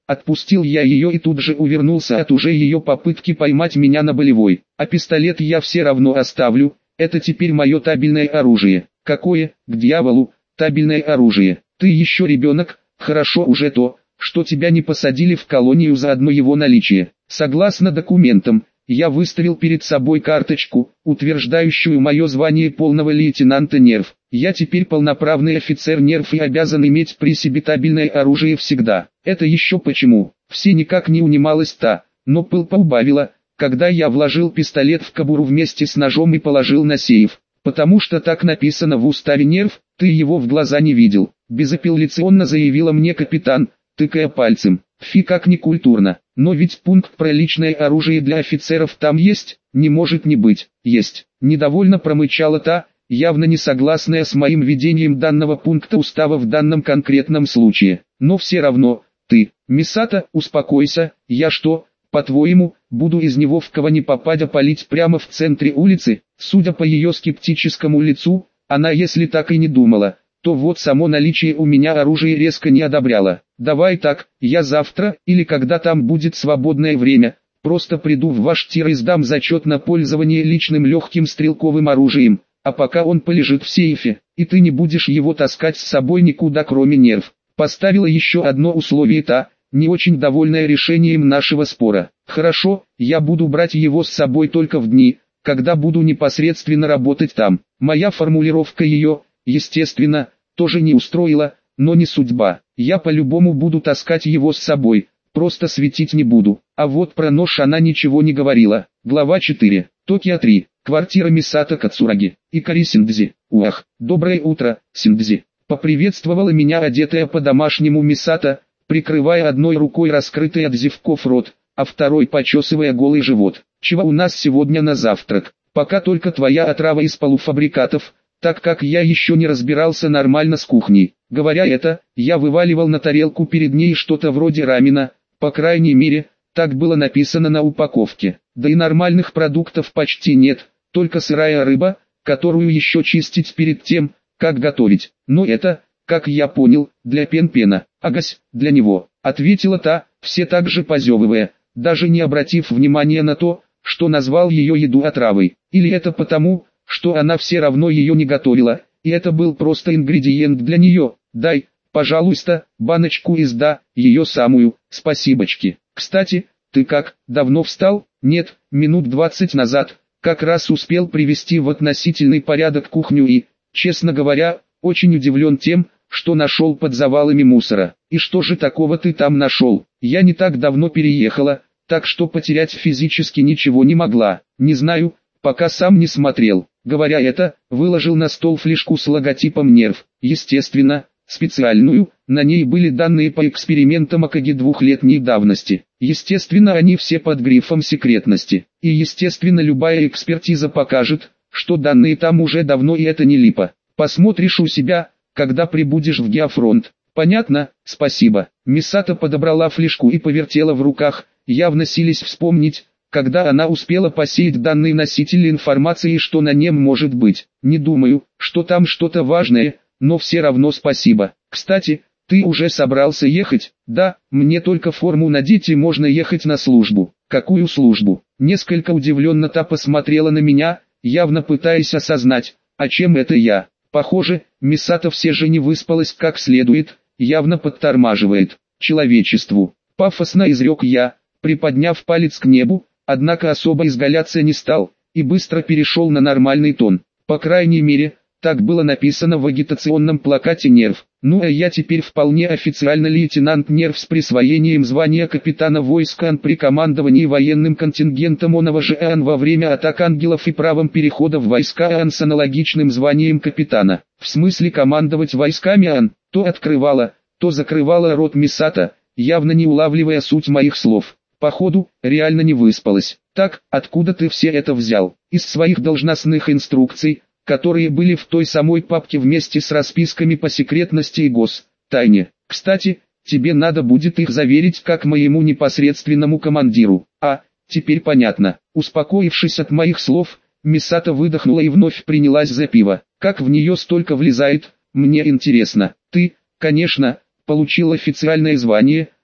Отпустил я ее и тут же увернулся от уже ее попытки поймать меня на болевой. А пистолет я все равно оставлю, это теперь мое табельное оружие. Какое, к дьяволу, табельное оружие? Ты еще ребенок, хорошо уже то, что тебя не посадили в колонию за одно его наличие. Согласно документам, я выставил перед собой карточку, утверждающую мое звание полного лейтенанта НЕРФ. Я теперь полноправный офицер НЕРФ и обязан иметь при себе табельное оружие всегда. Это еще почему? Все никак не унималась та, но пыл поубавила, когда я вложил пистолет в кобуру вместе с ножом и положил на сейф. Потому что так написано в уставе НЕРФ, ты его в глаза не видел. Безапелляционно заявила мне капитан, тыкая пальцем. Фи, как некультурно. Но ведь пункт про личное оружие для офицеров там есть, не может не быть. Есть. Недовольно промычала та, явно не согласная с моим видением данного пункта устава в данном конкретном случае. Но все равно, ты, Мисато, успокойся, я что, по-твоему, буду из него в кого ни попадя палить прямо в центре улицы? Судя по ее скептическому лицу, она если так и не думала, то вот само наличие у меня оружия резко не одобряла. Давай так, я завтра, или когда там будет свободное время, просто приду в ваш тир и сдам зачет на пользование личным легким стрелковым оружием, а пока он полежит в сейфе, и ты не будешь его таскать с собой никуда кроме НЕРФ. Поставила еще одно условие та, не очень довольная решением нашего спора. Хорошо, я буду брать его с собой только в дни, когда буду непосредственно работать там. Моя формулировка ее, естественно, тоже не устроила, но не судьба. Я по-любому буду таскать его с собой, просто светить не буду. А вот про нож она ничего не говорила. Глава 4. Токио 3. Квартира Мисато Кацураги. Икари Синдзи. Уах, доброе утро, Синдзи. Поприветствовала меня одетая по-домашнему Мисато, прикрывая одной рукой раскрытый от зевков рот, а второй почесывая голый живот. Чего у нас сегодня на завтрак? Пока только твоя отрава из полуфабрикатов, так как я еще не разбирался нормально с кухней. Говоря это, я вываливал на тарелку перед ней что-то вроде рамена, по крайней мере, так было написано на упаковке. Да и нормальных продуктов почти нет, только сырая рыба, которую еще чистить перед тем, как готовить. Но это, как я понял, для Пен-Пена. Агась, для него, ответила та, все так же позевывая, даже не обратив внимания на то, что назвал ее еду отравой. Или это потому, что она все равно ее не готовила, и это был просто ингредиент для нее. Дай, пожалуйста, баночку из ее самую, спасибочки. Кстати, ты как, давно встал? Нет, минут 20 назад, как раз успел привести в относительный порядок кухню и, честно говоря, очень удивлен тем, что нашел под завалами мусора. И что же такого ты там нашел? Я не так давно переехала, так что потерять физически ничего не могла. Не знаю, пока сам не смотрел. Говоря это, выложил на стол флешку с логотипом НЕРФ. Естественно, специальную, на ней были данные по экспериментам АКГ двухлетней давности. Естественно, они все под грифом секретности. И естественно, любая экспертиза покажет, что данные там уже давно и это не липа. Посмотришь у себя, когда прибудешь в Геофронт. Понятно, спасибо. Мисато подобрала флешку и повертела в руках, явно силясь вспомнить, когда она успела посеять данный носитель информации и что на нем может быть. Не думаю, что там что-то важное, но все равно спасибо. Кстати, ты уже собрался ехать? Да, мне только форму надеть и можно ехать на службу. Какую службу? Несколько удивленно та посмотрела на меня, явно пытаясь осознать, а чем это я. Похоже, Мисато все же не выспалась как следует, явно подтормаживает. Человечеству. Пафосно изрек я, приподняв палец к небу, однако особо изгаляться не стал, и быстро перешел на нормальный тон. По крайней мере, так было написано в агитационном плакате НЕРФ. Ну а я теперь вполне официально лейтенант НЕРФ с присвоением звания капитана войск АН при командовании военным контингентом ОНВЖ АН во время атак ангелов и правом перехода в войска АН с аналогичным званием капитана. В смысле командовать войсками АН, то открывала, то закрывала рот Мисато, явно не улавливая суть моих слов. Походу, реально не выспалась. Так, откуда ты все это взял? Из своих должностных инструкций, которые были в той самой папке вместе с расписками по секретности и тайне. Кстати, тебе надо будет их заверить как моему непосредственному командиру. А, теперь понятно. Успокоившись от моих слов, Мисато выдохнула и вновь принялась за пиво. Как в нее столько влезает, мне интересно. Ты, конечно, получил официальное звание,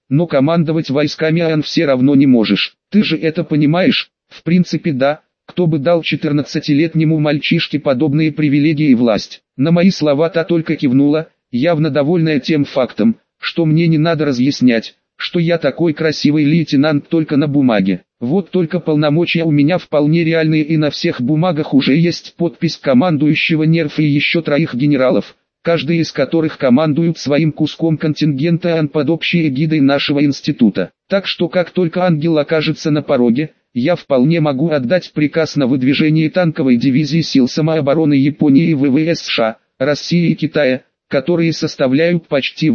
но командовать войсками АН все равно не можешь. Ты же это понимаешь? В принципе да, кто бы дал 14-летнему мальчишке подобные привилегии и власть. На мои слова та только кивнула, явно довольная тем фактом, что мне не надо разъяснять, что я такой красивый лейтенант только на бумаге. Вот только полномочия у меня вполне реальные, и на всех бумагах уже есть подпись командующего НЕРФ и еще 3 генералов, каждый из которых командует своим куском контингента АН под общей эгидой нашего института. Так что как только ангел окажется на пороге, я вполне могу отдать приказ на выдвижение танковой дивизии сил самообороны Японии и ВВС США, России и Китая, которые составляют почти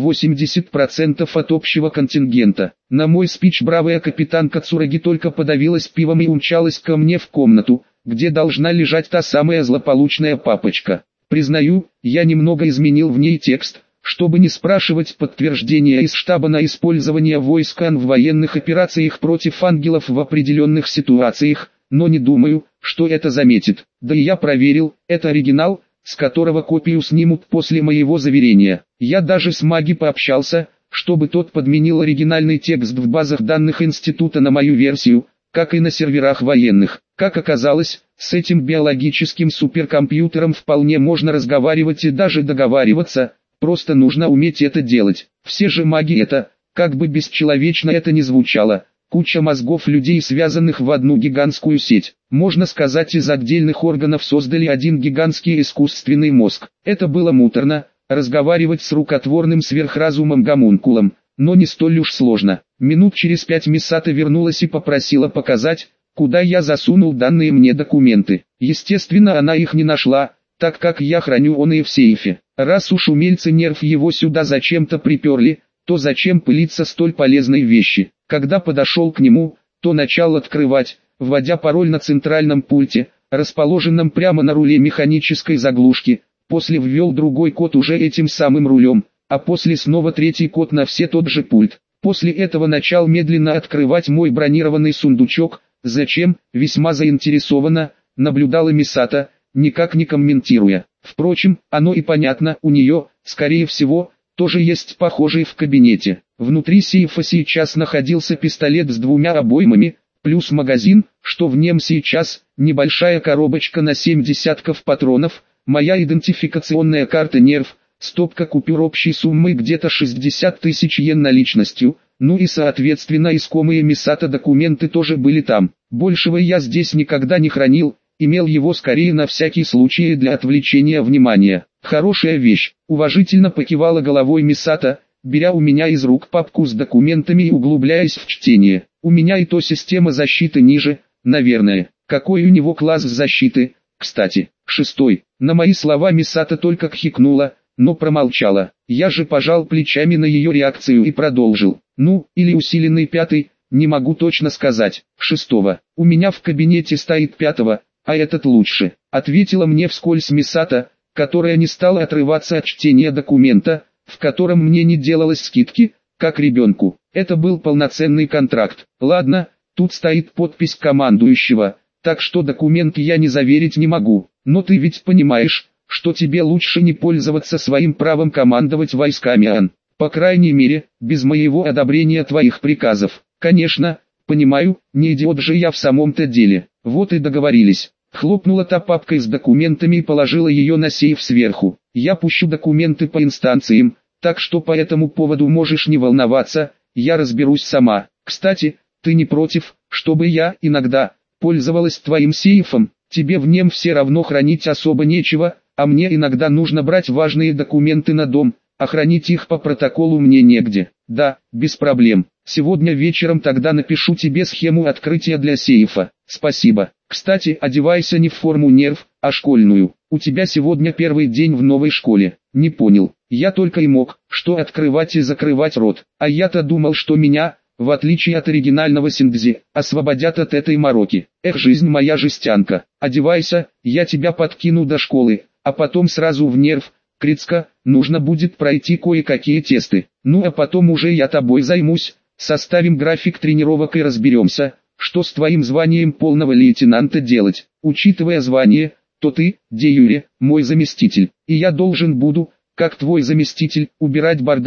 80% от общего контингента. На мой спич бравая капитан Кацураги только подавилась пивом и умчалась ко мне в комнату, где должна лежать та самая злополучная папочка. Признаю, я немного изменил в ней текст, чтобы не спрашивать подтверждения из штаба на использование войск АН в военных операциях против ангелов в определенных ситуациях, но не думаю, что это заметит. Да и я проверил, это оригинал, с которого копию снимут после моего заверения. Я даже с Маги пообщался, чтобы тот подменил оригинальный текст в базах данных института на мою версию, как и на серверах военных. Как оказалось, с этим биологическим суперкомпьютером вполне можно разговаривать и даже договариваться, просто нужно уметь это делать. Все же маги это, как бы бесчеловечно это ни звучало, куча мозгов людей, связанных в одну гигантскую сеть. Можно сказать, из отдельных органов создали один гигантский искусственный мозг. Это было муторно, разговаривать с рукотворным сверхразумом-гомункулом, но не столь уж сложно. Минут через 5 Мисата вернулась и попросила показать, куда я засунул данные мне документы. Естественно, она их не нашла, так как я храню оные в сейфе. Раз уж умельцы НЕРФ его сюда зачем-то приперли, то зачем пылиться столь полезной вещи? Когда подошел к нему, то начал открывать, вводя пароль на центральном пульте, расположенном прямо на руле механической заглушки, после ввел другой код уже этим самым рулем, а после снова третий код на все тот же пульт. После этого начал медленно открывать мой бронированный сундучок. Зачем, весьма заинтересованно, наблюдала Мисата, никак не комментируя. Впрочем, оно и понятно, у нее, скорее всего, тоже есть похожий в кабинете. Внутри сейфа сейчас находился пистолет с 2 обоймами, плюс магазин, что в нем сейчас, небольшая коробочка на 7 десятков патронов, моя идентификационная карта НЕРФ, стопка купюр общей суммой где-то 60 тысяч йен наличностью, ну и соответственно искомые Мисата документы тоже были там. Большего я здесь никогда не хранил, имел его скорее на всякий случай для отвлечения внимания. Хорошая вещь, уважительно покивала головой Мисата, беря у меня из рук папку с документами и углубляясь в чтение. У меня и то система защиты ниже, наверное. Какой у него класс защиты, кстати? 6. На мои слова Мисата только кхикнула, но промолчала. Я же пожал плечами на ее реакцию и продолжил. Ну, или усиленный 5, не могу точно сказать. 6. У меня в кабинете стоит 5, а этот лучше. Ответила мне вскользь Мисата, которая не стала отрываться от чтения документа, в котором мне не делалось скидки, как ребенку. Это был полноценный контракт. Ладно, тут стоит подпись командующего, так что документ я не заверить не могу. Но ты ведь понимаешь, что тебе лучше не пользоваться своим правом командовать войсками АН. По крайней мере, без моего одобрения твоих приказов. Конечно, понимаю, не идиот же я в самом-то деле. Вот и договорились. Хлопнула та папкой с документами и положила ее на сейф сверху. Я пущу документы по инстанциям, так что по этому поводу можешь не волноваться, я разберусь сама. Кстати, ты не против, чтобы я иногда пользовалась твоим сейфом? Тебе в нем все равно хранить особо нечего, а мне иногда нужно брать важные документы на дом, а хранить их по протоколу мне негде. Да, без проблем. Сегодня вечером тогда напишу тебе схему открытия для сейфа. Спасибо. Кстати, одевайся не в форму НЕРФ, а школьную. У тебя сегодня первый день в новой школе. Не понял. Я только и мог, что открывать и закрывать рот. А я-то думал, что меня, в отличие от оригинального Синдзи, освободят от этой мороки. Эх, жизнь моя жестянка. Одевайся, я тебя подкину до школы, а потом сразу в НЕРФ. Крицка, нужно будет пройти кое-какие тесты. Ну а потом уже я тобой займусь, составим график тренировок и разберемся, что с твоим званием полного лейтенанта делать. Учитывая звание, то ты, де юре, мой заместитель, и я должен буду, как твой заместитель, убирать бардак,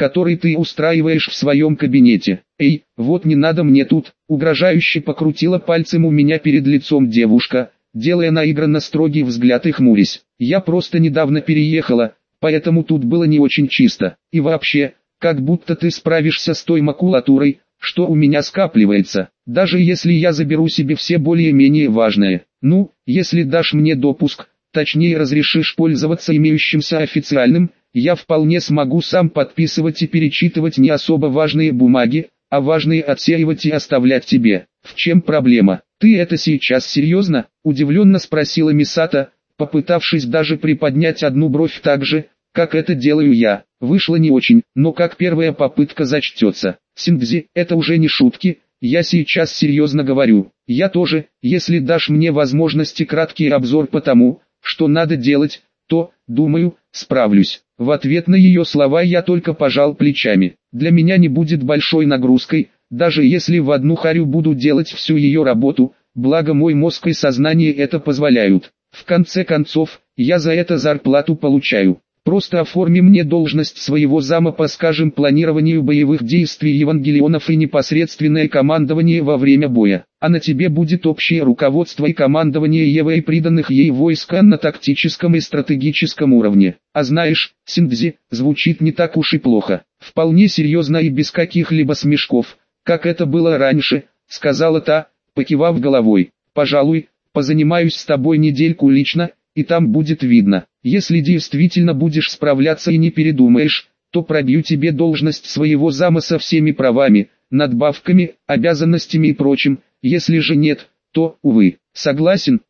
который ты устраиваешь в своем кабинете. Эй, вот не надо мне тут, угрожающе покрутила пальцем у меня перед лицом девушка, делая наигранно строгий взгляд и хмурясь. Я просто недавно переехала, поэтому тут было не очень чисто. И вообще, как будто ты справишься с той макулатурой, что у меня скапливается, даже если я заберу себе все более-менее важное. Ну, если дашь мне допуск, точнее разрешишь пользоваться имеющимся официальным, я вполне смогу сам подписывать и перечитывать не особо важные бумаги, а важные отсеивать и оставлять тебе. В чем проблема? Ты это сейчас серьезно? Удивленно спросила Мисата, попытавшись даже приподнять одну бровь так же, как это делаю я. Вышло не очень, но как первая попытка зачтется. Синдзи, это уже не шутки, я сейчас серьезно говорю. Я тоже, если дашь мне возможности краткий обзор по тому, что надо делать, то, думаю, справлюсь. В ответ на ее слова я только пожал плечами. Для меня не будет большой нагрузкой, даже если в одну харю буду делать всю ее работу, благо мой мозг и сознание это позволяют. В конце концов, я за это зарплату получаю. Просто оформи мне должность своего зама по, скажем, планированию боевых действий Евангелионов и непосредственное командование во время боя. А на тебе будет общее руководство и командование Евы и приданных ей войск на тактическом и стратегическом уровне. А знаешь, Синдзи, звучит не так уж и плохо. Вполне серьезно и без каких-либо смешков, как это было раньше, сказала та, покивав головой. Пожалуй, позанимаюсь с тобой недельку лично, и там будет видно. Если действительно будешь справляться и не передумаешь, то пробью тебе должность своего зама со всеми правами, надбавками, обязанностями и прочим. Если же нет, то, увы. Согласен,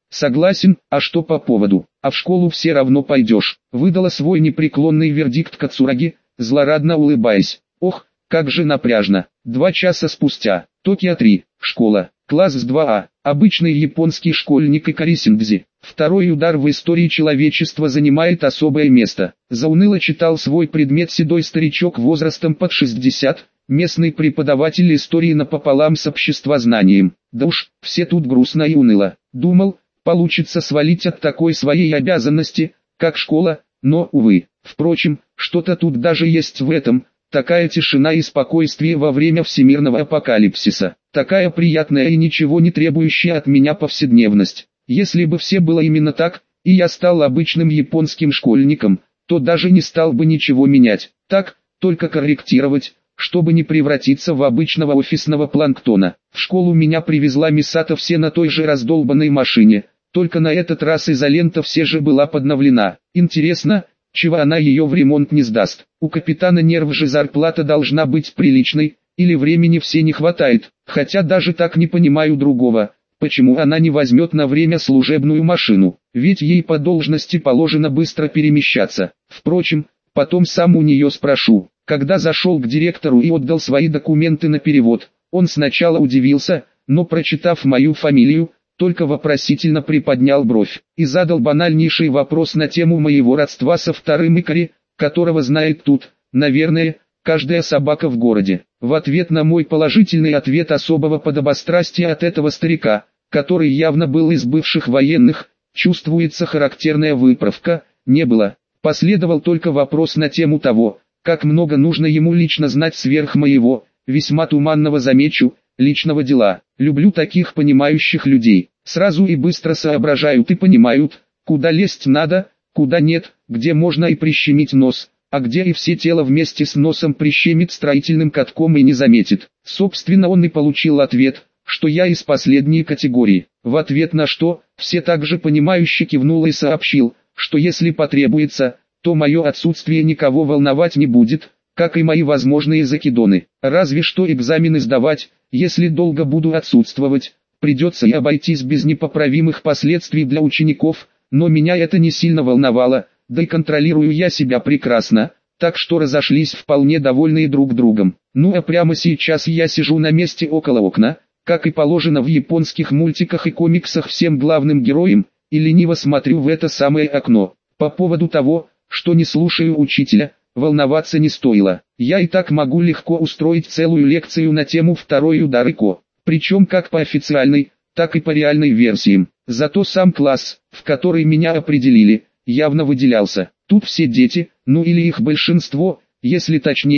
а что по поводу? А в школу все равно пойдешь. Выдала свой непреклонный вердикт Кацураги, злорадно улыбаясь. Ох, как же напряжно. 2 часа спустя. Токио 3. Школа. Класс с 2А. Обычный японский школьник Икари Синдзи. Второй удар в истории человечества занимает особое место. Зауныло читал свой предмет седой старичок возрастом под 60, местный преподаватель истории напополам с обществознанием. Да уж, все тут грустно и уныло. Думал, получится свалить от такой своей обязанности, как школа, но, увы. Впрочем, что-то тут даже есть в этом. Такая тишина и спокойствие во время всемирного апокалипсиса. Такая приятная и ничего не требующая от меня повседневность. Если бы все было именно так, и я стал обычным японским школьником, то даже не стал бы ничего менять. Так, только корректировать, чтобы не превратиться в обычного офисного планктона. В школу меня привезла Мисата все на той же раздолбанной машине, только на этот раз изолента все же была подновлена. Интересно, чего она ее в ремонт не сдаст. У капитана Нерв же зарплата должна быть приличной, или времени все не хватает, хотя даже так не понимаю другого. Почему она не возьмет на время служебную машину, ведь ей по должности положено быстро перемещаться. Впрочем, потом сам у нее спрошу. Когда зашел к директору и отдал свои документы на перевод, он сначала удивился, но прочитав мою фамилию, только вопросительно приподнял бровь и задал банальнейший вопрос на тему моего родства со вторым Икари, которого знает тут, наверное, каждая собака в городе. В ответ на мой положительный ответ особого подобострастия от этого старика, который явно был из бывших военных, чувствуется характерная выправка, не было. Последовал только вопрос на тему того, как много нужно ему лично знать сверх моего, весьма туманного замечу, личного дела. Люблю таких понимающих людей, сразу и быстро соображают и понимают, куда лезть надо, куда нет, где можно и прищемить нос, а где и все тело вместе с носом прищемит строительным катком и не заметит. Собственно, он и получил ответ, что я из последней категории. В ответ на что, все также понимающе кивнул и сообщил, что если потребуется, то мое отсутствие никого волновать не будет, как и мои возможные закидоны. Разве что экзамены сдавать, если долго буду отсутствовать, придется и обойтись без непоправимых последствий для учеников, но меня это не сильно волновало, да и контролирую я себя прекрасно, так что разошлись вполне довольные друг другом. Ну а прямо сейчас я сижу на месте около окна, как и положено в японских мультиках и комиксах всем главным героям, и лениво смотрю в это самое окно. По поводу того, что не слушаю учителя, волноваться не стоило. Я и так могу легко устроить целую лекцию на тему второй удар Ико, причем как по официальной, так и по реальной версиям. Зато сам класс, в который меня определили, явно выделялся. Тут все дети, ну или их большинство, если точнее,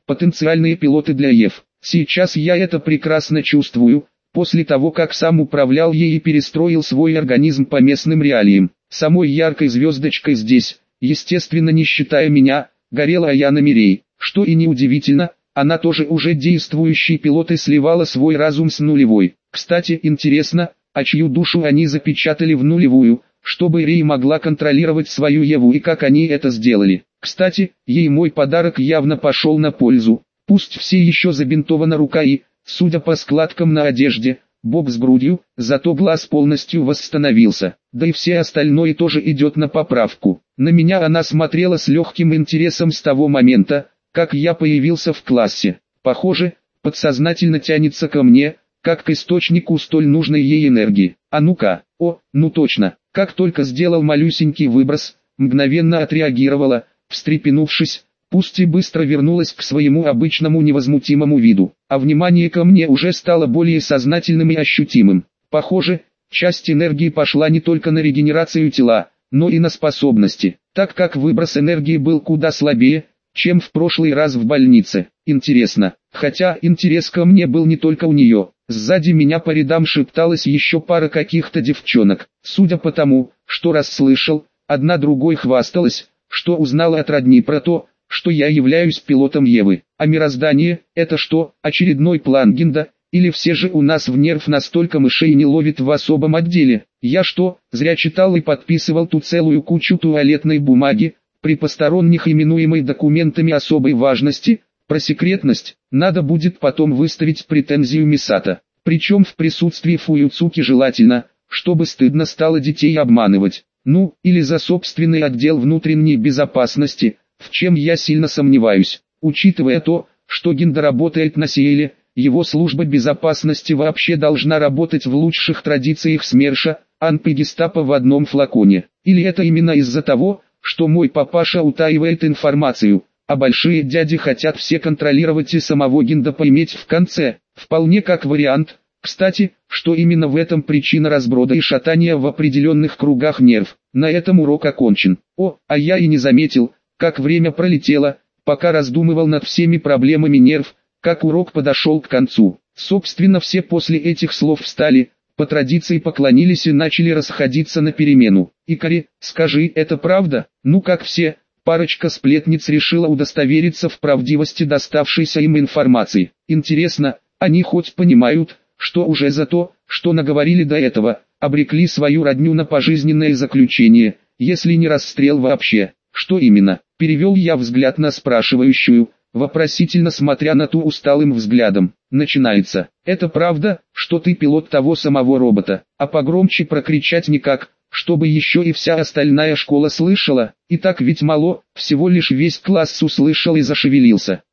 потенциальные пилоты для ЕВ. Сейчас я это прекрасно чувствую, после того как сам управлял ей и перестроил свой организм по местным реалиям. Самой яркой звездочкой здесь, естественно не считая меня, горела Аяна Мирей. Что и неудивительно, она тоже уже действующий пилот и сливала свой разум с нулевой. Кстати, интересно, а чью душу они запечатали в нулевую, чтобы Рей могла контролировать свою Еву и как они это сделали. Кстати, ей мой подарок явно пошел на пользу. Пусть все еще забинтована рука и, судя по складкам на одежде, бок с грудью, зато глаз полностью восстановился. Да и все остальное тоже идет на поправку. На меня она смотрела с легким интересом с того момента, как я появился в классе. Похоже, подсознательно тянется ко мне, как к источнику столь нужной ей энергии. А ну-ка, ну точно, как только сделал малюсенький выброс, мгновенно отреагировала, встрепенувшись, пусть и быстро вернулась к своему обычному невозмутимому виду, а внимание ко мне уже стало более сознательным и ощутимым. Похоже, часть энергии пошла не только на регенерацию тела, но и на способности, так как выброс энергии был куда слабее, чем в прошлый раз в больнице. Интересно, хотя интерес ко мне был не только у нее, сзади меня по рядам шепталась еще пара каких-то девчонок. Судя по тому, что расслышал, одна другой хвасталась, что узнала от родни про то, что я являюсь пилотом Евы. А мироздание – это что, очередной план Гинда, или все же у нас в нерв настолько мышей не ловит в особом отделе? Я что, зря читал и подписывал ту целую кучу туалетной бумаги, при посторонних именуемой документами особой важности? Про секретность надо будет потом выставить претензию Мисато. Причем в присутствии Фуюцуки желательно, чтобы стыдно стало детей обманывать. Ну, или за собственный отдел внутренней безопасности, в чем я сильно сомневаюсь. Учитывая то, что Гинда работает на Сиэле, его служба безопасности вообще должна работать в лучших традициях СМЕРШа, АНП и Гестапо в одном флаконе. Или это именно из-за того, что мой папаша утаивает информацию, а большие дяди хотят все контролировать и самого Гинда поиметь в конце. Вполне как вариант. Кстати, что именно в этом причина разброда и шатания в определенных кругах нерв. На этом урок окончен. А я и не заметил, как время пролетело, пока раздумывал над всеми проблемами нерв, как урок подошел к концу. Собственно, все после этих слов встали, по традиции поклонились и начали расходиться на перемену. Икари, скажи, это правда? Ну как все, парочка сплетниц решила удостовериться в правдивости доставшейся им информации. Интересно, они хоть понимают, что уже за то, что наговорили до этого, обрекли свою родню на пожизненное заключение, если не расстрел вообще? Что именно? Перевел я взгляд на спрашивающую, вопросительно смотря на ту усталым взглядом. Начинается. Это правда, что ты пилот того самого робота? А погромче прокричать никак, чтобы еще и вся остальная школа слышала. И так ведь мало, всего лишь весь класс услышал и зашевелился.